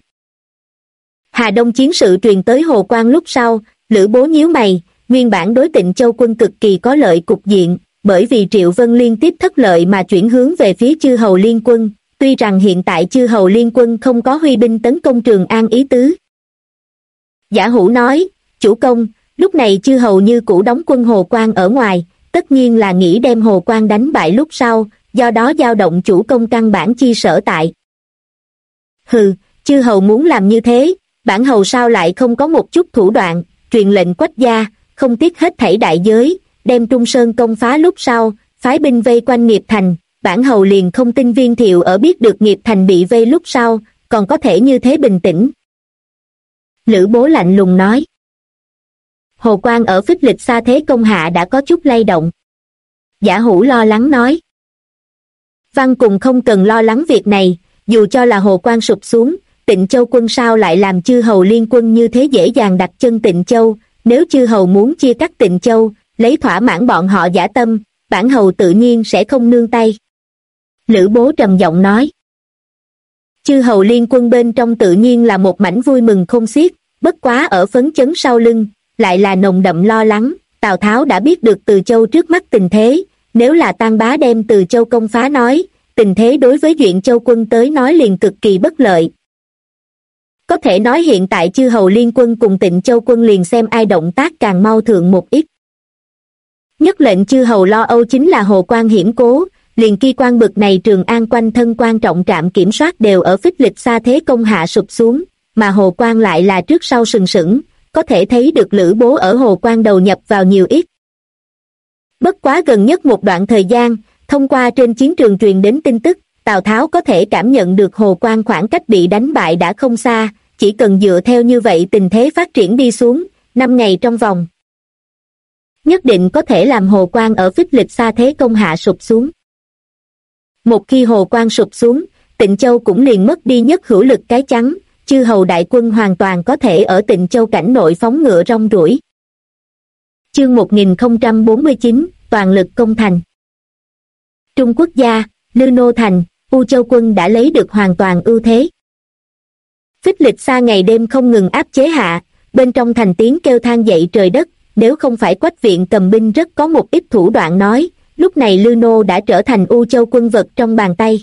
Hà Đông chiến sự truyền tới Hồ Quan lúc sau, Lữ Bố nhíu mày, nguyên bản đối Tịnh Châu quân cực kỳ có lợi cục diện, bởi vì Triệu Vân liên tiếp thất lợi mà chuyển hướng về phía Chư Hầu Liên quân, tuy rằng hiện tại Chư Hầu Liên quân không có huy binh tấn công Trường An ý tứ. Giả Hữu nói, chủ công, lúc này Chư Hầu như cũ đóng quân Hồ Quan ở ngoài, tất nhiên là nghĩ đem Hồ Quan đánh bại lúc sau, do đó dao động chủ công căn bản chi sở tại. Hừ, Chư Hầu muốn làm như thế, bản hầu sao lại không có một chút thủ đoạn, truyền lệnh Quách gia, không tiếc hết thảy đại giới, đem Trung Sơn công phá lúc sau, phái binh vây quanh Nghiệp Thành, bản hầu liền không tin Viên Thiệu ở biết được Nghiệp Thành bị vây lúc sau, còn có thể như thế bình tĩnh. Lữ Bố lạnh lùng nói. Hồ Quan ở phích lịch xa thế công hạ đã có chút lay động. Giả Hữu lo lắng nói. Văn cùng không cần lo lắng việc này, dù cho là Hồ Quan sụp xuống, Tịnh Châu quân sao lại làm Chư Hầu liên quân như thế dễ dàng đặt chân Tịnh Châu, nếu Chư Hầu muốn chia cắt Tịnh Châu, lấy thỏa mãn bọn họ dã tâm, bản hầu tự nhiên sẽ không nương tay. Lữ Bố trầm giọng nói. Chư Hầu liên quân bên trong tự nhiên là một mảnh vui mừng không xiết, bất quá ở phấn chấn sau lưng, lại là nồng đậm lo lắng. Tào Tháo đã biết được Từ Châu trước mắt tình thế, nếu là Tang Bá đem Từ Châu công phá nói, tình thế đối với Duyện Châu quân tới nói liền cực kỳ bất lợi. Có thể nói hiện tại Chư Hầu liên quân cùng Tịnh Châu quân liền xem ai động tác càng mau thượng một ít. Nhất lệnh Chư Hầu lo âu chính là Hồ Quan hiểm cố, liền Ki Quan bực này Trường An quanh thân quan trọng trạm kiểm soát đều ở phích lịch xa thế công hạ sụp xuống, mà Hồ Quan lại là trước sau sừng sững, có thể thấy được Lữ Bố ở Hồ Quan đầu nhập vào nhiều ít. Bất quá gần nhất một đoạn thời gian, thông qua trên chiến trường truyền đến tin tức, Tào Tháo có thể cảm nhận được Hồ Quan khoảng cách bị đánh bại đã không xa, chỉ cần dựa theo như vậy tình thế phát triển đi xuống, 5 ngày trong vòng. Nhất định có thể làm Hồ Quan ở phích lịch xa thế công hạ sụp xuống. Một khi Hồ Quan sụp xuống, Tịnh Châu cũng liền mất đi nhất hữu lực cái chắn, Chư Hầu đại quân hoàn toàn có thể ở Tịnh Châu cảnh nội phóng ngựa rong ruổi. Chương 1049, toàn lực công thành. Trung Quốc gia, Lư Nô thành, U Châu quân đã lấy được hoàn toàn ưu thế. Phích lịch xa ngày đêm không ngừng áp chế hạ, bên trong thành tiếng kêu than dậy trời đất, nếu không phải Quách viện cầm binh rất có một ít thủ đoạn nói, lúc này Lư Nô đã trở thành U Châu quân vật trong bàn tay.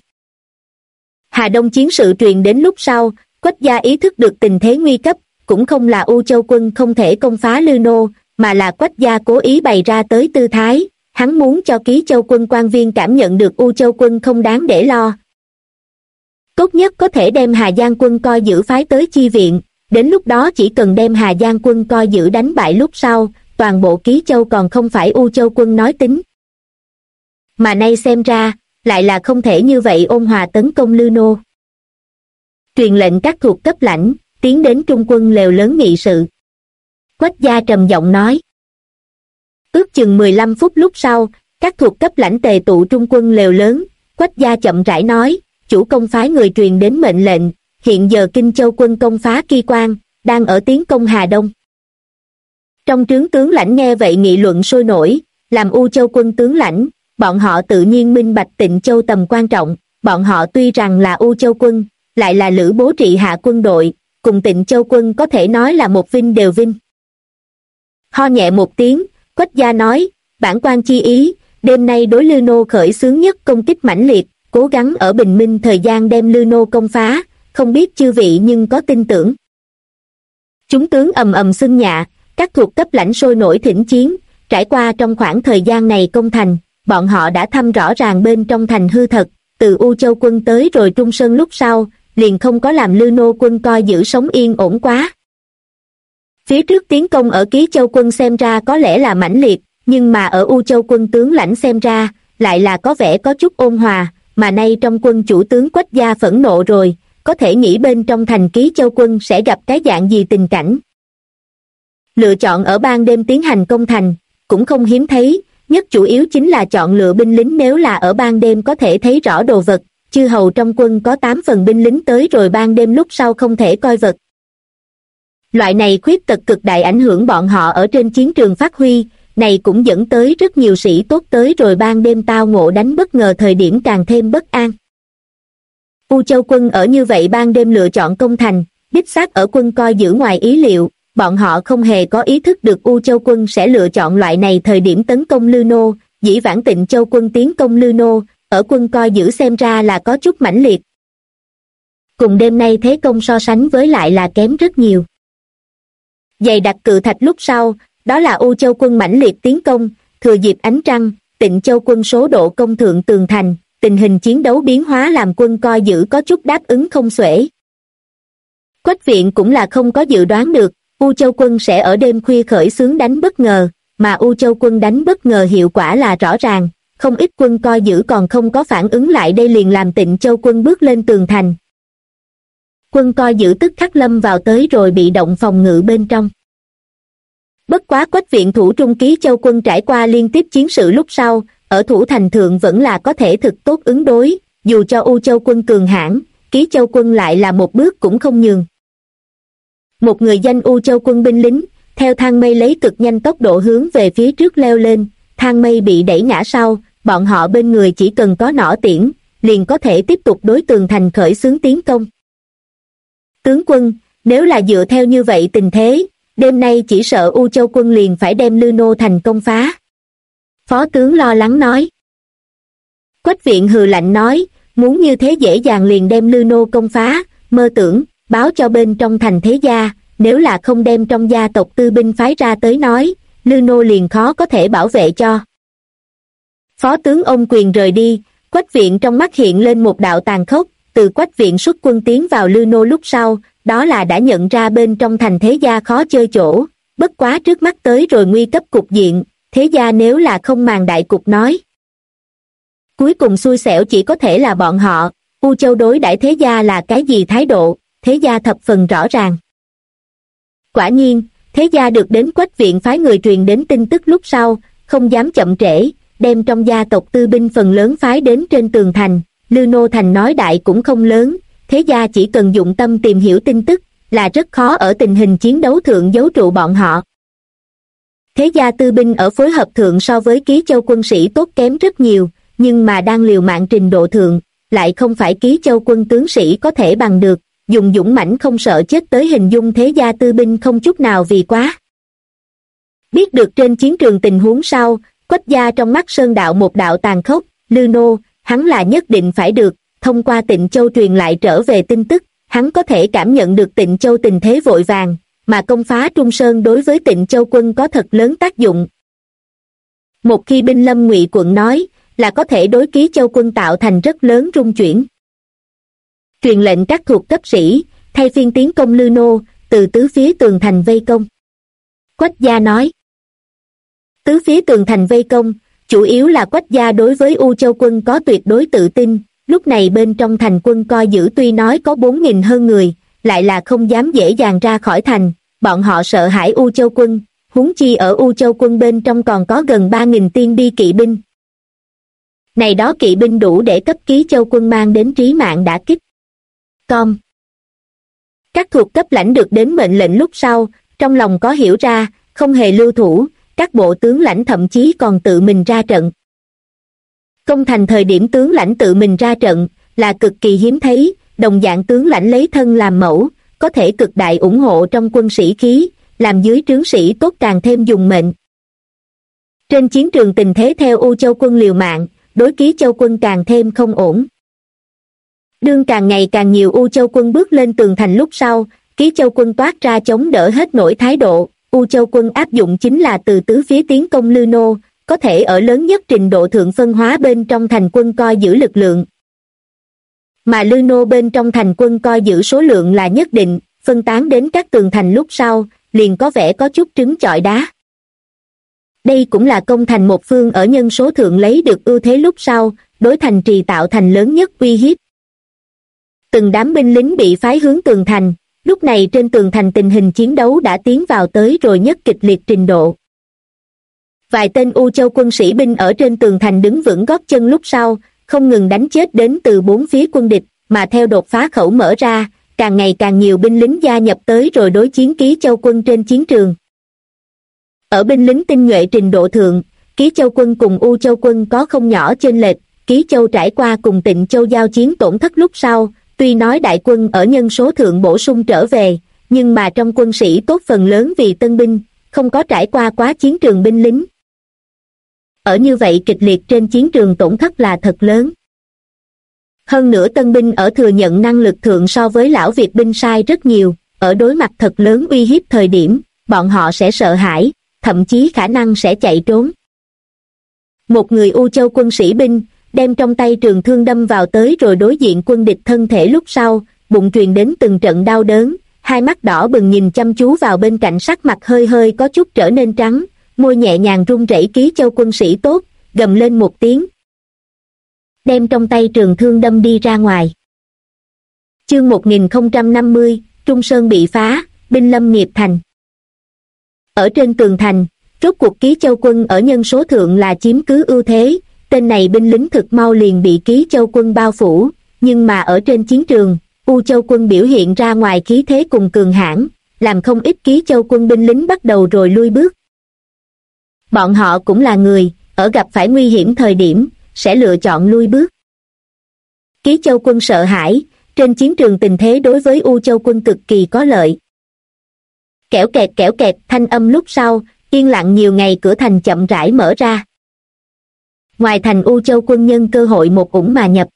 Hà Đông chiến sự truyền đến lúc sau, Quách gia ý thức được tình thế nguy cấp, cũng không là U Châu quân không thể công phá Lư Nô, mà là Quách gia cố ý bày ra tới tư thái, hắn muốn cho Ký Châu quân quan viên cảm nhận được U Châu quân không đáng để lo. Tốt nhất có thể đem Hà Giang quân coi giữ phái tới chi viện, đến lúc đó chỉ cần đem Hà Giang quân coi giữ đánh bại lúc sau, toàn bộ Ký Châu còn không phải U Châu quân nói tính. Mà nay xem ra, lại là không thể như vậy ôn hòa tấn công Lư Nô. Truyền lệnh các thuộc cấp lãnh, tiến đến trung quân lều lớn nghị sự. Quách gia trầm giọng nói. Ước chừng 15 phút lúc sau, các thuộc cấp lãnh tề tụ trung quân lều lớn, Quách gia chậm rãi nói, chủ công phái người truyền đến mệnh lệnh, hiện giờ Kinh Châu quân công phá Ki Quan, đang ở tiến công Hà Đông. Trong trướng tướng lãnh nghe vậy nghị luận sôi nổi, làm U Châu quân tướng lãnh, bọn họ tự nhiên minh bạch Tịnh Châu tầm quan trọng, bọn họ tuy rằng là U Châu quân, lại là Lữ Bố trị hạ quân đội, cùng Tịnh Châu quân có thể nói là một vinh đều vinh. Ho nhẹ một tiếng, Quách gia nói, bản quan chi ý, đêm nay đối Lư Nô khởi xướng nhất công kích mãnh liệt, cố gắng ở bình minh thời gian đem Lư Nô công phá, không biết chư vị nhưng có tin tưởng. Chúng tướng ầm ầm xưng nhạ, các thuộc cấp lãnh sôi nổi thỉnh chiến, trải qua trong khoảng thời gian này công thành, bọn họ đã thăm rõ ràng bên trong thành hư thật, từ U Châu quân tới rồi Trung Sơn lúc sau, liền không có làm Lư Nô quân coi giữ sống yên ổn quá. Phía trước tiến công ở Ký Châu quân xem ra có lẽ là mãnh liệt, nhưng mà ở U Châu quân tướng lãnh xem ra, lại là có vẻ có chút ôn hòa, mà nay trong quân chủ tướng Quách gia phẫn nộ rồi, có thể nghĩ bên trong thành Ký Châu quân sẽ gặp cái dạng gì tình cảnh. Lựa chọn ở ban đêm tiến hành công thành, cũng không hiếm thấy, nhất chủ yếu chính là chọn lựa binh lính nếu là ở ban đêm có thể thấy rõ đồ vật, chư hầu trong quân có 8 phần binh lính tới rồi ban đêm lúc sau không thể coi vật. Loại này khuyết tật cực đại ảnh hưởng bọn họ ở trên chiến trường phát huy, này cũng dẫn tới rất nhiều sĩ tốt tới rồi ban đêm tao ngộ đánh bất ngờ thời điểm càng thêm bất an. U Châu quân ở như vậy ban đêm lựa chọn công thành, đích xác ở quân coi giữ ngoài ý liệu, bọn họ không hề có ý thức được U Châu quân sẽ lựa chọn loại này thời điểm tấn công Lư Nô, dĩ vãng Tịnh Châu quân tiến công Lư Nô, ở quân coi giữ xem ra là có chút mãnh liệt. Cùng đêm nay thế công so sánh với lại là kém rất nhiều. Dày đặc cự thạch lúc sau, đó là U Châu quân mãnh liệt tiến công, thừa dịp ánh trăng, Tịnh Châu quân số độ công thượng tường thành, tình hình chiến đấu biến hóa làm quân coi giữ có chút đáp ứng không xuể. Quách viện cũng là không có dự đoán được, U Châu quân sẽ ở đêm khuya khởi xướng đánh bất ngờ, mà U Châu quân đánh bất ngờ hiệu quả là rõ ràng, không ít quân coi giữ còn không có phản ứng lại đây liền làm Tịnh Châu quân bước lên tường thành. Quân coi giữ tức khắc lâm vào tới rồi bị động phòng ngự bên trong. Bất quá Quách viện thủ trung Ký Châu quân trải qua liên tiếp chiến sự lúc sau, ở thủ thành thượng vẫn là có thể thực tốt ứng đối, dù cho U Châu quân cường hãn, Ký Châu quân lại là một bước cũng không nhường. Một người danh U Châu quân binh lính, theo thang mây lấy cực nhanh tốc độ hướng về phía trước leo lên, thang mây bị đẩy ngã sau, bọn họ bên người chỉ cần có nỏ tiễn, liền có thể tiếp tục đối tường thành khởi xướng tiến công. Tướng quân, nếu là dựa theo như vậy tình thế, đêm nay chỉ sợ U Châu quân liền phải đem Lư Nô thành công phá. Phó tướng lo lắng nói. Quách viện hừ lạnh nói, muốn như thế dễ dàng liền đem Lư Nô công phá, mơ tưởng, báo cho bên trong thành thế gia, nếu là không đem trong gia tộc tư binh phái ra tới nói, Lư Nô liền khó có thể bảo vệ cho. Phó tướng ôm quyền rời đi, Quách viện trong mắt hiện lên một đạo tàn khốc, từ Quách viện xuất quân tiến vào Lư Nô lúc sau, đó là đã nhận ra bên trong thành thế gia khó chơi chỗ, bất quá trước mắt tới rồi nguy cấp cục diện, thế gia nếu là không màng đại cục nói. Cuối cùng xui xẻo chỉ có thể là bọn họ, U Châu đối đãi thế gia là cái gì thái độ, thế gia thập phần rõ ràng. Quả nhiên, thế gia được đến Quách viện phái người truyền đến tin tức lúc sau, không dám chậm trễ, đem trong gia tộc tư binh phần lớn phái đến trên tường thành, Lư Nô thành nói đại cũng không lớn, thế gia chỉ cần dụng tâm tìm hiểu tin tức, là rất khó ở tình hình chiến đấu thượng giấu trụ bọn họ. Thế gia tư binh ở phối hợp thượng so với Ký Châu quân sĩ tốt kém rất nhiều, nhưng mà đang liều mạng trình độ thượng, lại không phải Ký Châu quân tướng sĩ có thể bằng được, dùng dũng mãnh không sợ chết tới hình dung thế gia tư binh không chút nào vì quá. Biết được trên chiến trường tình huống sau, Quách gia trong mắt Sơn đạo một đạo tàn khốc, Lư Nô, hắn là nhất định phải được, thông qua Tịnh Châu truyền lại trở về tin tức, hắn có thể cảm nhận được Tịnh Châu tình thế vội vàng, mà công phá Trung Sơn đối với Tịnh Châu quân có thật lớn tác dụng. Một khi binh lâm Ngụy quận nói, là có thể đối Ký Châu quân tạo thành rất lớn rung chuyển. Truyền lệnh các thuộc cấp sĩ, thay phiên tiến công Lư Nô, từ tứ phía tường thành vây công. Quách gia nói. Tứ phía tường thành vây công, chủ yếu là Quách gia đối với U Châu quân có tuyệt đối tự tin, lúc này bên trong thành quân coi giữ tuy nói có 4.000 hơn người, lại là không dám dễ dàng ra khỏi thành, bọn họ sợ hãi U Châu quân, huống chi ở U Châu quân bên trong còn có gần 3.000 tiên bi kỵ binh. Này đó kỵ binh đủ để cấp Ký Châu quân mang đến trí mạng đả kích. Các thuộc cấp lãnh được đến mệnh lệnh lúc sau, trong lòng có hiểu ra, không hề lưu thủ, các bộ tướng lãnh thậm chí còn tự mình ra trận. Công thành thời điểm tướng lãnh tự mình ra trận, là cực kỳ hiếm thấy, đồng dạng tướng lãnh lấy thân làm mẫu, có thể cực đại ủng hộ trong quân sĩ khí, làm dưới trướng sĩ tốt càng thêm dùng mệnh. Trên chiến trường tình thế theo U Châu quân liều mạng, đối Ký Châu quân càng thêm không ổn. Đương càng ngày càng nhiều U Châu quân bước lên tường thành lúc sau, Ký Châu quân toát ra chống đỡ hết nổi thái độ, U Châu quân áp dụng chính là từ tứ phía tiến công Lư Nô, có thể ở lớn nhất trình độ thượng phân hóa bên trong thành quân coi giữ lực lượng. Mà Lư Nô bên trong thành quân coi giữ số lượng là nhất định, phân tán đến các tường thành lúc sau, liền có vẻ có chút trứng chọi đá. Đây cũng là công thành một phương ở nhân số thượng lấy được ưu thế lúc sau, đối thành trì tạo thành lớn nhất uy hiếp. Từng đám binh lính bị phái hướng tường thành, lúc này trên tường thành tình hình chiến đấu đã tiến vào tới rồi nhất kịch liệt trình độ. Vài tên U Châu quân sĩ binh ở trên tường thành đứng vững gót chân lúc sau, không ngừng đánh chết đến từ bốn phía quân địch, mà theo đột phá khẩu mở ra, càng ngày càng nhiều binh lính gia nhập tới rồi đối chiến Ký Châu quân trên chiến trường. Ở binh lính tinh nhuệ trình độ thượng, Ký Châu quân cùng U Châu quân có không nhỏ chênh lệch, Ký Châu trải qua cùng Tịnh Châu giao chiến tổn thất lúc sau, tuy nói đại quân ở nhân số thượng bổ sung trở về, nhưng mà trong quân sĩ tốt phần lớn vì tân binh, không có trải qua quá chiến trường binh lính. Ở như vậy kịch liệt trên chiến trường tổn thất là thật lớn. Hơn nữa tân binh ở thừa nhận năng lực thượng so với lão Việt binh sai rất nhiều, ở đối mặt thật lớn uy hiếp thời điểm, bọn họ sẽ sợ hãi, thậm chí khả năng sẽ chạy trốn. Một người U Châu quân sĩ binh, đem trong tay trường thương đâm vào tới rồi đối diện quân địch thân thể lúc sau, bụng truyền đến từng trận đau đớn, hai mắt đỏ bừng nhìn chăm chú vào bên cạnh, sắc mặt hơi hơi có chút trở nên trắng, môi nhẹ nhàng run rẩy Ký Châu quân sĩ tốt, gầm lên một tiếng. Đem trong tay trường thương đâm đi ra ngoài. Chương 1050, Trung Sơn bị phá, binh lâm nghiệp thành. Ở trên tường thành, rốt cuộc Ký Châu quân ở nhân số thượng là chiếm cứ ưu thế, tên này binh lính thực mau liền bị Ký Châu quân bao phủ, nhưng mà ở trên chiến trường, U Châu quân biểu hiện ra ngoài khí thế cùng cường hãn, làm không ít Ký Châu quân binh lính bắt đầu rồi lui bước. Bọn họ cũng là người, ở gặp phải nguy hiểm thời điểm, sẽ lựa chọn lui bước. Ký Châu quân sợ hãi, trên chiến trường tình thế đối với U Châu quân cực kỳ có lợi. Kẽo kẹt thanh âm lúc sau, yên lặng nhiều ngày cửa thành chậm rãi mở ra. Ngoài thành U Châu quân nhân cơ hội một ủng mà nhập.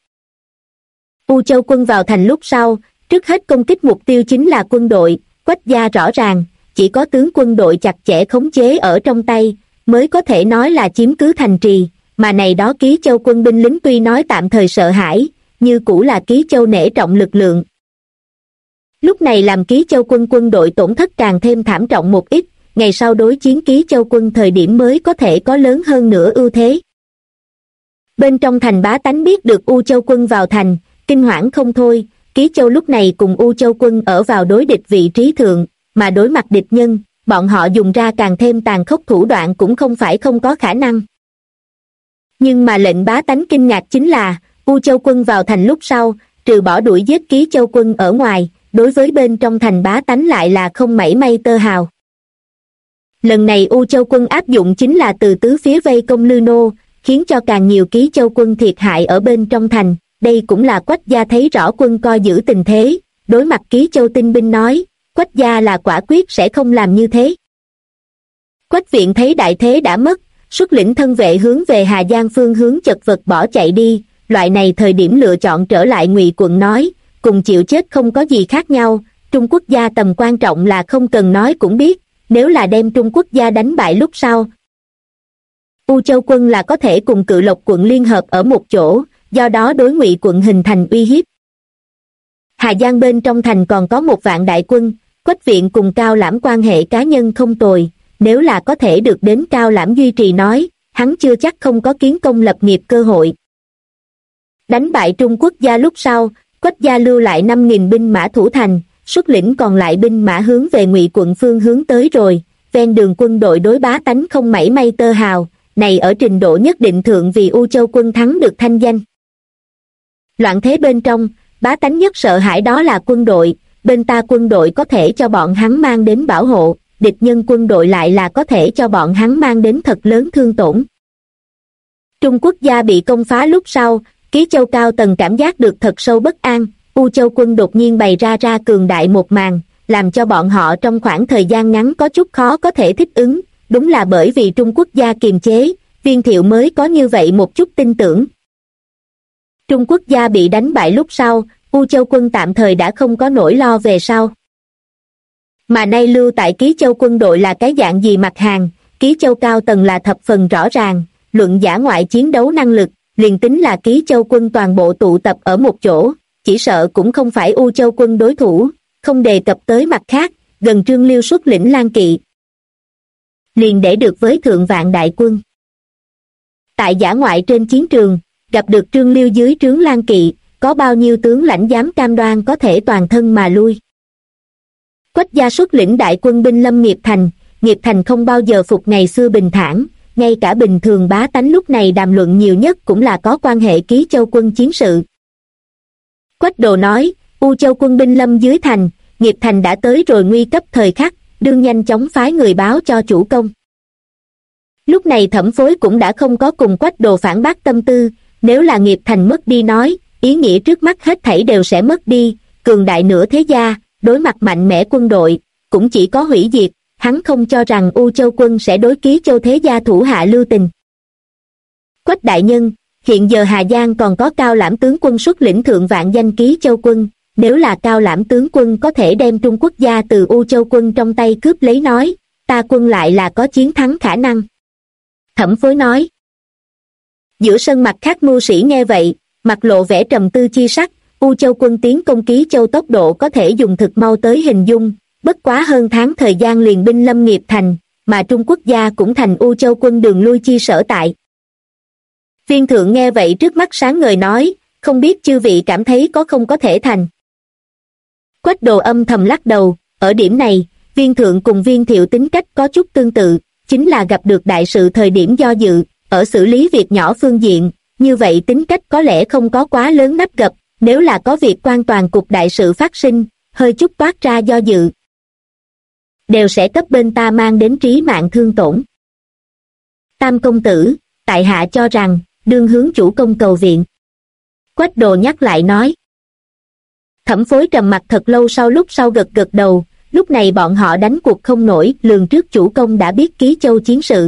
U Châu quân vào thành lúc sau, trước hết công kích mục tiêu chính là quân đội, Quách gia rõ ràng, chỉ có tướng quân đội chặt chẽ khống chế ở trong tay, mới có thể nói là chiếm cứ thành trì, mà này đó Ký Châu quân binh lính tuy nói tạm thời sợ hãi, như cũ là Ký Châu nể trọng lực lượng. Lúc này làm Ký Châu quân quân đội tổn thất càng thêm thảm trọng một ít, ngày sau đối chiến Ký Châu quân thời điểm mới có thể có lớn hơn nữa ưu thế. Bên trong thành bá tánh biết được U Châu quân vào thành, kinh hoảng không thôi, Ký Châu lúc này cùng U Châu quân ở vào đối địch vị trí thượng, mà đối mặt địch nhân, bọn họ dùng ra càng thêm tàn khốc thủ đoạn cũng không phải không có khả năng. Nhưng mà lệnh bá tánh kinh ngạc chính là, U Châu quân vào thành lúc sau, trừ bỏ đuổi giết Ký Châu quân ở ngoài, đối với bên trong thành bá tánh lại là không mảy may tơ hào. Lần này U Châu quân áp dụng chính là từ tứ phía vây công Lư Nô, khiến cho càng nhiều Ký Châu quân thiệt hại ở bên trong thành, đây cũng là Quách gia thấy rõ quân coi giữ tình thế, đối mặt Ký Châu tinh binh nói, Quách gia là quả quyết sẽ không làm như thế. Quách viện thấy đại thế đã mất, xuất lĩnh thân vệ hướng về Hà Giang phương hướng chật vật bỏ chạy đi, loại này thời điểm lựa chọn trở lại Ngụy quận nói, cùng chịu chết không có gì khác nhau, Trung Quốc gia tầm quan trọng là không cần nói cũng biết, nếu là đem Trung Quốc gia đánh bại lúc sau. U Châu quân là có thể cùng Cự Lộc quận liên hợp ở một chỗ, do đó đối Ngụy quận hình thành uy hiếp. Hà Giang bên trong thành còn có 1.000 đại quân, Quách viện cùng Cao Lãm quan hệ cá nhân không tồi, nếu là có thể được đến Cao Lãm duy trì nói, hắn chưa chắc không có kiến công lập nghiệp cơ hội. Đánh bại Trung Quốc gia lúc sau, Quách gia lưu lại 5.000 binh mã thủ thành, xuất lĩnh còn lại binh mã hướng về Ngụy quận phương hướng tới rồi, ven đường quân đội đối bá tánh không mảy may tơ hào, này ở trình độ nhất định thượng vì U Châu quân thắng được thanh danh. Loạn thế bên trong, bá tánh nhất sợ hãi đó là quân đội, bên ta quân đội có thể cho bọn hắn mang đến bảo hộ, địch nhân quân đội lại là có thể cho bọn hắn mang đến thật lớn thương tổn. Trung Quốc gia bị công phá lúc sau, Ký Châu cao tầng cảm giác được thật sâu bất an. U Châu quân đột nhiên bày ra cường đại một màn, làm cho bọn họ trong khoảng thời gian ngắn có chút khó có thể thích ứng. Đúng là bởi vì Trung Quốc gia kiềm chế, Viên Thiệu mới có như vậy một chút tin tưởng. Trung Quốc gia bị đánh bại lúc sau, U Châu quân tạm thời đã không có nỗi lo về sau. Mà nay lưu tại Ký Châu quân đội là cái dạng gì mặt hàng, Ký Châu cao tầng là thập phần rõ ràng, luận dã ngoại chiến đấu năng lực, liền tính là Ký Châu quân toàn bộ tụ tập ở một chỗ, chỉ sợ cũng không phải U Châu quân đối thủ, không đề cập tới mặt khác, gần Trương Liêu xuất lĩnh Lan Kỵ. Liền để được với thượng vạn đại quân. Tại dã ngoại trên chiến trường, gặp được Trương Liêu dưới trướng Lan Kỵ, có bao nhiêu tướng lãnh dám cam đoan có thể toàn thân mà lui. Quách gia xuất lĩnh đại quân binh lâm Nghiệp Thành không bao giờ phục ngày xưa bình thản, ngay cả bình thường bá tánh lúc này đàm luận nhiều nhất cũng là có quan hệ Ký Châu quân chiến sự. Quách Đồ nói, U Châu quân binh lâm dưới thành, Nghiệp Thành đã tới rồi nguy cấp thời khắc, đương nhanh chóng phái người báo cho chủ công. Lúc này Thẩm Phối cũng đã không có cùng Quách Đồ phản bác tâm tư, nếu là Nghiệp Thành mất đi nói, ý nghĩa trước mắt hết thảy đều sẽ mất đi, cường đại nửa thế gia, đối mặt mạnh mẽ quân đội, cũng chỉ có hủy diệt, hắn không cho rằng U Châu quân sẽ đối Ký Châu thế gia thủ hạ lưu tình. Quách đại nhân, hiện giờ Hà Giang còn có Cao Lãm tướng quân xuất lĩnh thượng vạn danh Ký Châu quân, nếu là Cao Lãm tướng quân có thể đem Trung Quốc gia từ U Châu quân trong tay cướp lấy nói, ta quân lại là có chiến thắng khả năng. Thẩm Phối nói. Giữa sân mặt khác mưu sĩ nghe vậy, mặt lộ vẻ trầm tư chi sắc, U Châu quân tiến công Ký Châu tốc độ có thể dùng thực mau tới hình dung, bất quá hơn tháng thời gian liền binh lâm Nghiệp Thành, mà Trung Quốc gia cũng thành U Châu quân đường lui chi sở tại. Viên thượng nghe vậy trước mắt sáng ngời nói, không biết chư vị cảm thấy có không có thể thành. Quách Đồ âm thầm lắc đầu, ở điểm này, Viên thượng cùng Viên Thiệu tính cách có chút tương tự, chính là gặp được đại sự thời điểm do dự, ở xử lý việc nhỏ phương diện, như vậy tính cách có lẽ không có quá lớn nắp gập, nếu là có việc quan toàn cục đại sự phát sinh, hơi chút toát ra do dự, đều sẽ cấp bên ta mang đến trí mạng thương tổn. Tam công tử, tại hạ cho rằng, đương hướng chủ công cầu viện. Quách Đồ nhắc lại nói. Thẩm Phối trầm mặt thật lâu lúc sau gật gật đầu, lúc này bọn họ đánh cuộc không nổi, lường trước chủ công đã biết Ký Châu chiến sự.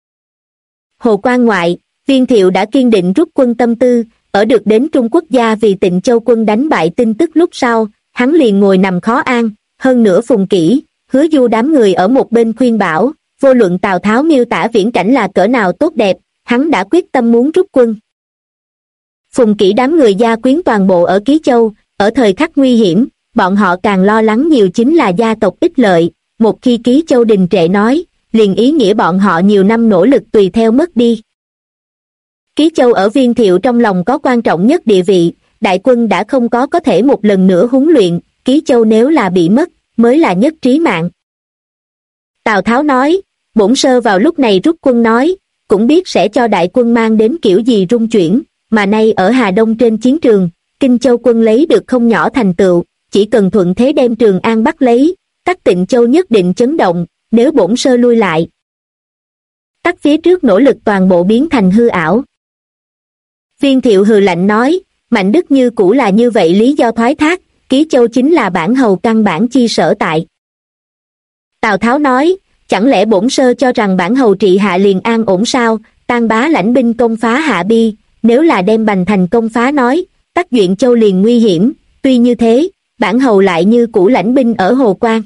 Hồ quan ngoại, Viên Thiệu đã kiên định rút quân tâm tư, ở được đến Trung Quốc gia vì Tịnh Châu quân đánh bại tin tức lúc sau, hắn liền ngồi nằm khó an, hơn nữa Phùng Kỷ, Hứa Du đám người ở một bên khuyên bảo, vô luận Tào Tháo miêu tả viễn cảnh là cỡ nào tốt đẹp, hắn đã quyết tâm muốn rút quân. Phùng Kỷ đám người gia quyến toàn bộ ở Ký Châu, ở thời khắc nguy hiểm, bọn họ càng lo lắng nhiều chính là gia tộc ích lợi, một khi Ký Châu đình trệ nói, liền ý nghĩa bọn họ nhiều năm nỗ lực tùy theo mất đi. Ký Châu ở Viên Thiệu trong lòng có quan trọng nhất địa vị, đại quân đã không có thể một lần nữa huấn luyện, Ký Châu nếu là bị mất, mới là nhất trí mạng. Tào Tháo nói, bổn sơ vào lúc này rút quân nói, cũng biết sẽ cho đại quân mang đến kiểu gì rung chuyển, mà nay ở Hà Đông trên chiến trường, Kinh Châu quân lấy được không nhỏ thành tựu, chỉ cần thuận thế đem Trường An bắt lấy, Tắc Tịnh Châu nhất định chấn động, nếu bổn sơ lui lại. Tắc phía trước nỗ lực toàn bộ biến thành hư ảo. Viên Thiệu hừ lạnh nói, Mạnh Đức như cũ là như vậy lý do thoái thác, Ký Châu chính là bản hầu căn bản chi sở tại. Tào Tháo nói, chẳng lẽ bổn sơ cho rằng bản hầu trị hạ liền an ổn sao, Tan Bá lãnh binh công phá Hạ Bi, nếu là đem Bành Thành công phá nói, Tắc Duyện Châu liền nguy hiểm, tuy như thế, bản hầu lại như cũ lãnh binh ở Hồ Quan.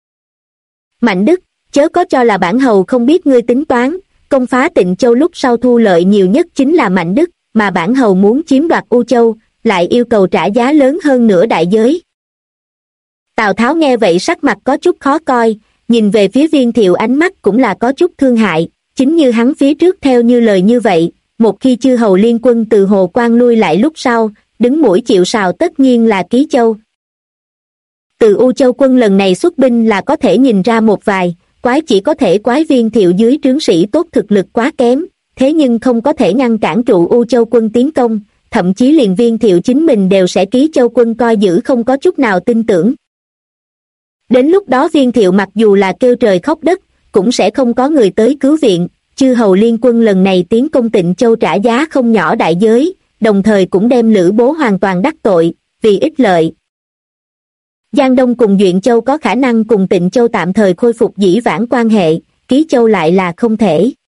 Mạnh Đức, chớ có cho là bản hầu không biết ngươi tính toán, công phá Tịnh Châu lúc sau thu lợi nhiều nhất chính là Mạnh Đức, mà bản hầu muốn chiếm đoạt U Châu, lại yêu cầu trả giá lớn hơn nửa đại giới. Tào Tháo nghe vậy sắc mặt có chút khó coi, nhìn về phía Viên Thiệu ánh mắt cũng là có chút thương hại, chính như hắn phía trước theo như lời như vậy, một khi chư hầu liên quân từ Hồ Quan lui lại lúc sau, đứng mũi chịu sào tất nhiên là Ký Châu. Từ U Châu quân lần này xuất binh là có thể nhìn ra một vài, quái chỉ có thể quái Viên Thiệu dưới trướng sĩ tốt thực lực quá kém, thế nhưng không có thể ngăn cản trụ U Châu quân tiến công, thậm chí liền Viên Thiệu chính mình đều sẽ Ký Châu quân coi giữ không có chút nào tin tưởng. Đến lúc đó Viên Thiệu mặc dù là kêu trời khóc đất, cũng sẽ không có người tới cứu viện, chư hầu liên quân lần này tiến công Tịnh Châu trả giá không nhỏ đại giới, đồng thời cũng đem Lữ Bố hoàn toàn đắc tội, vì ích lợi. Giang Đông cùng Duyện Châu có khả năng cùng Tịnh Châu tạm thời khôi phục dĩ vãng quan hệ, Ký Châu lại là không thể.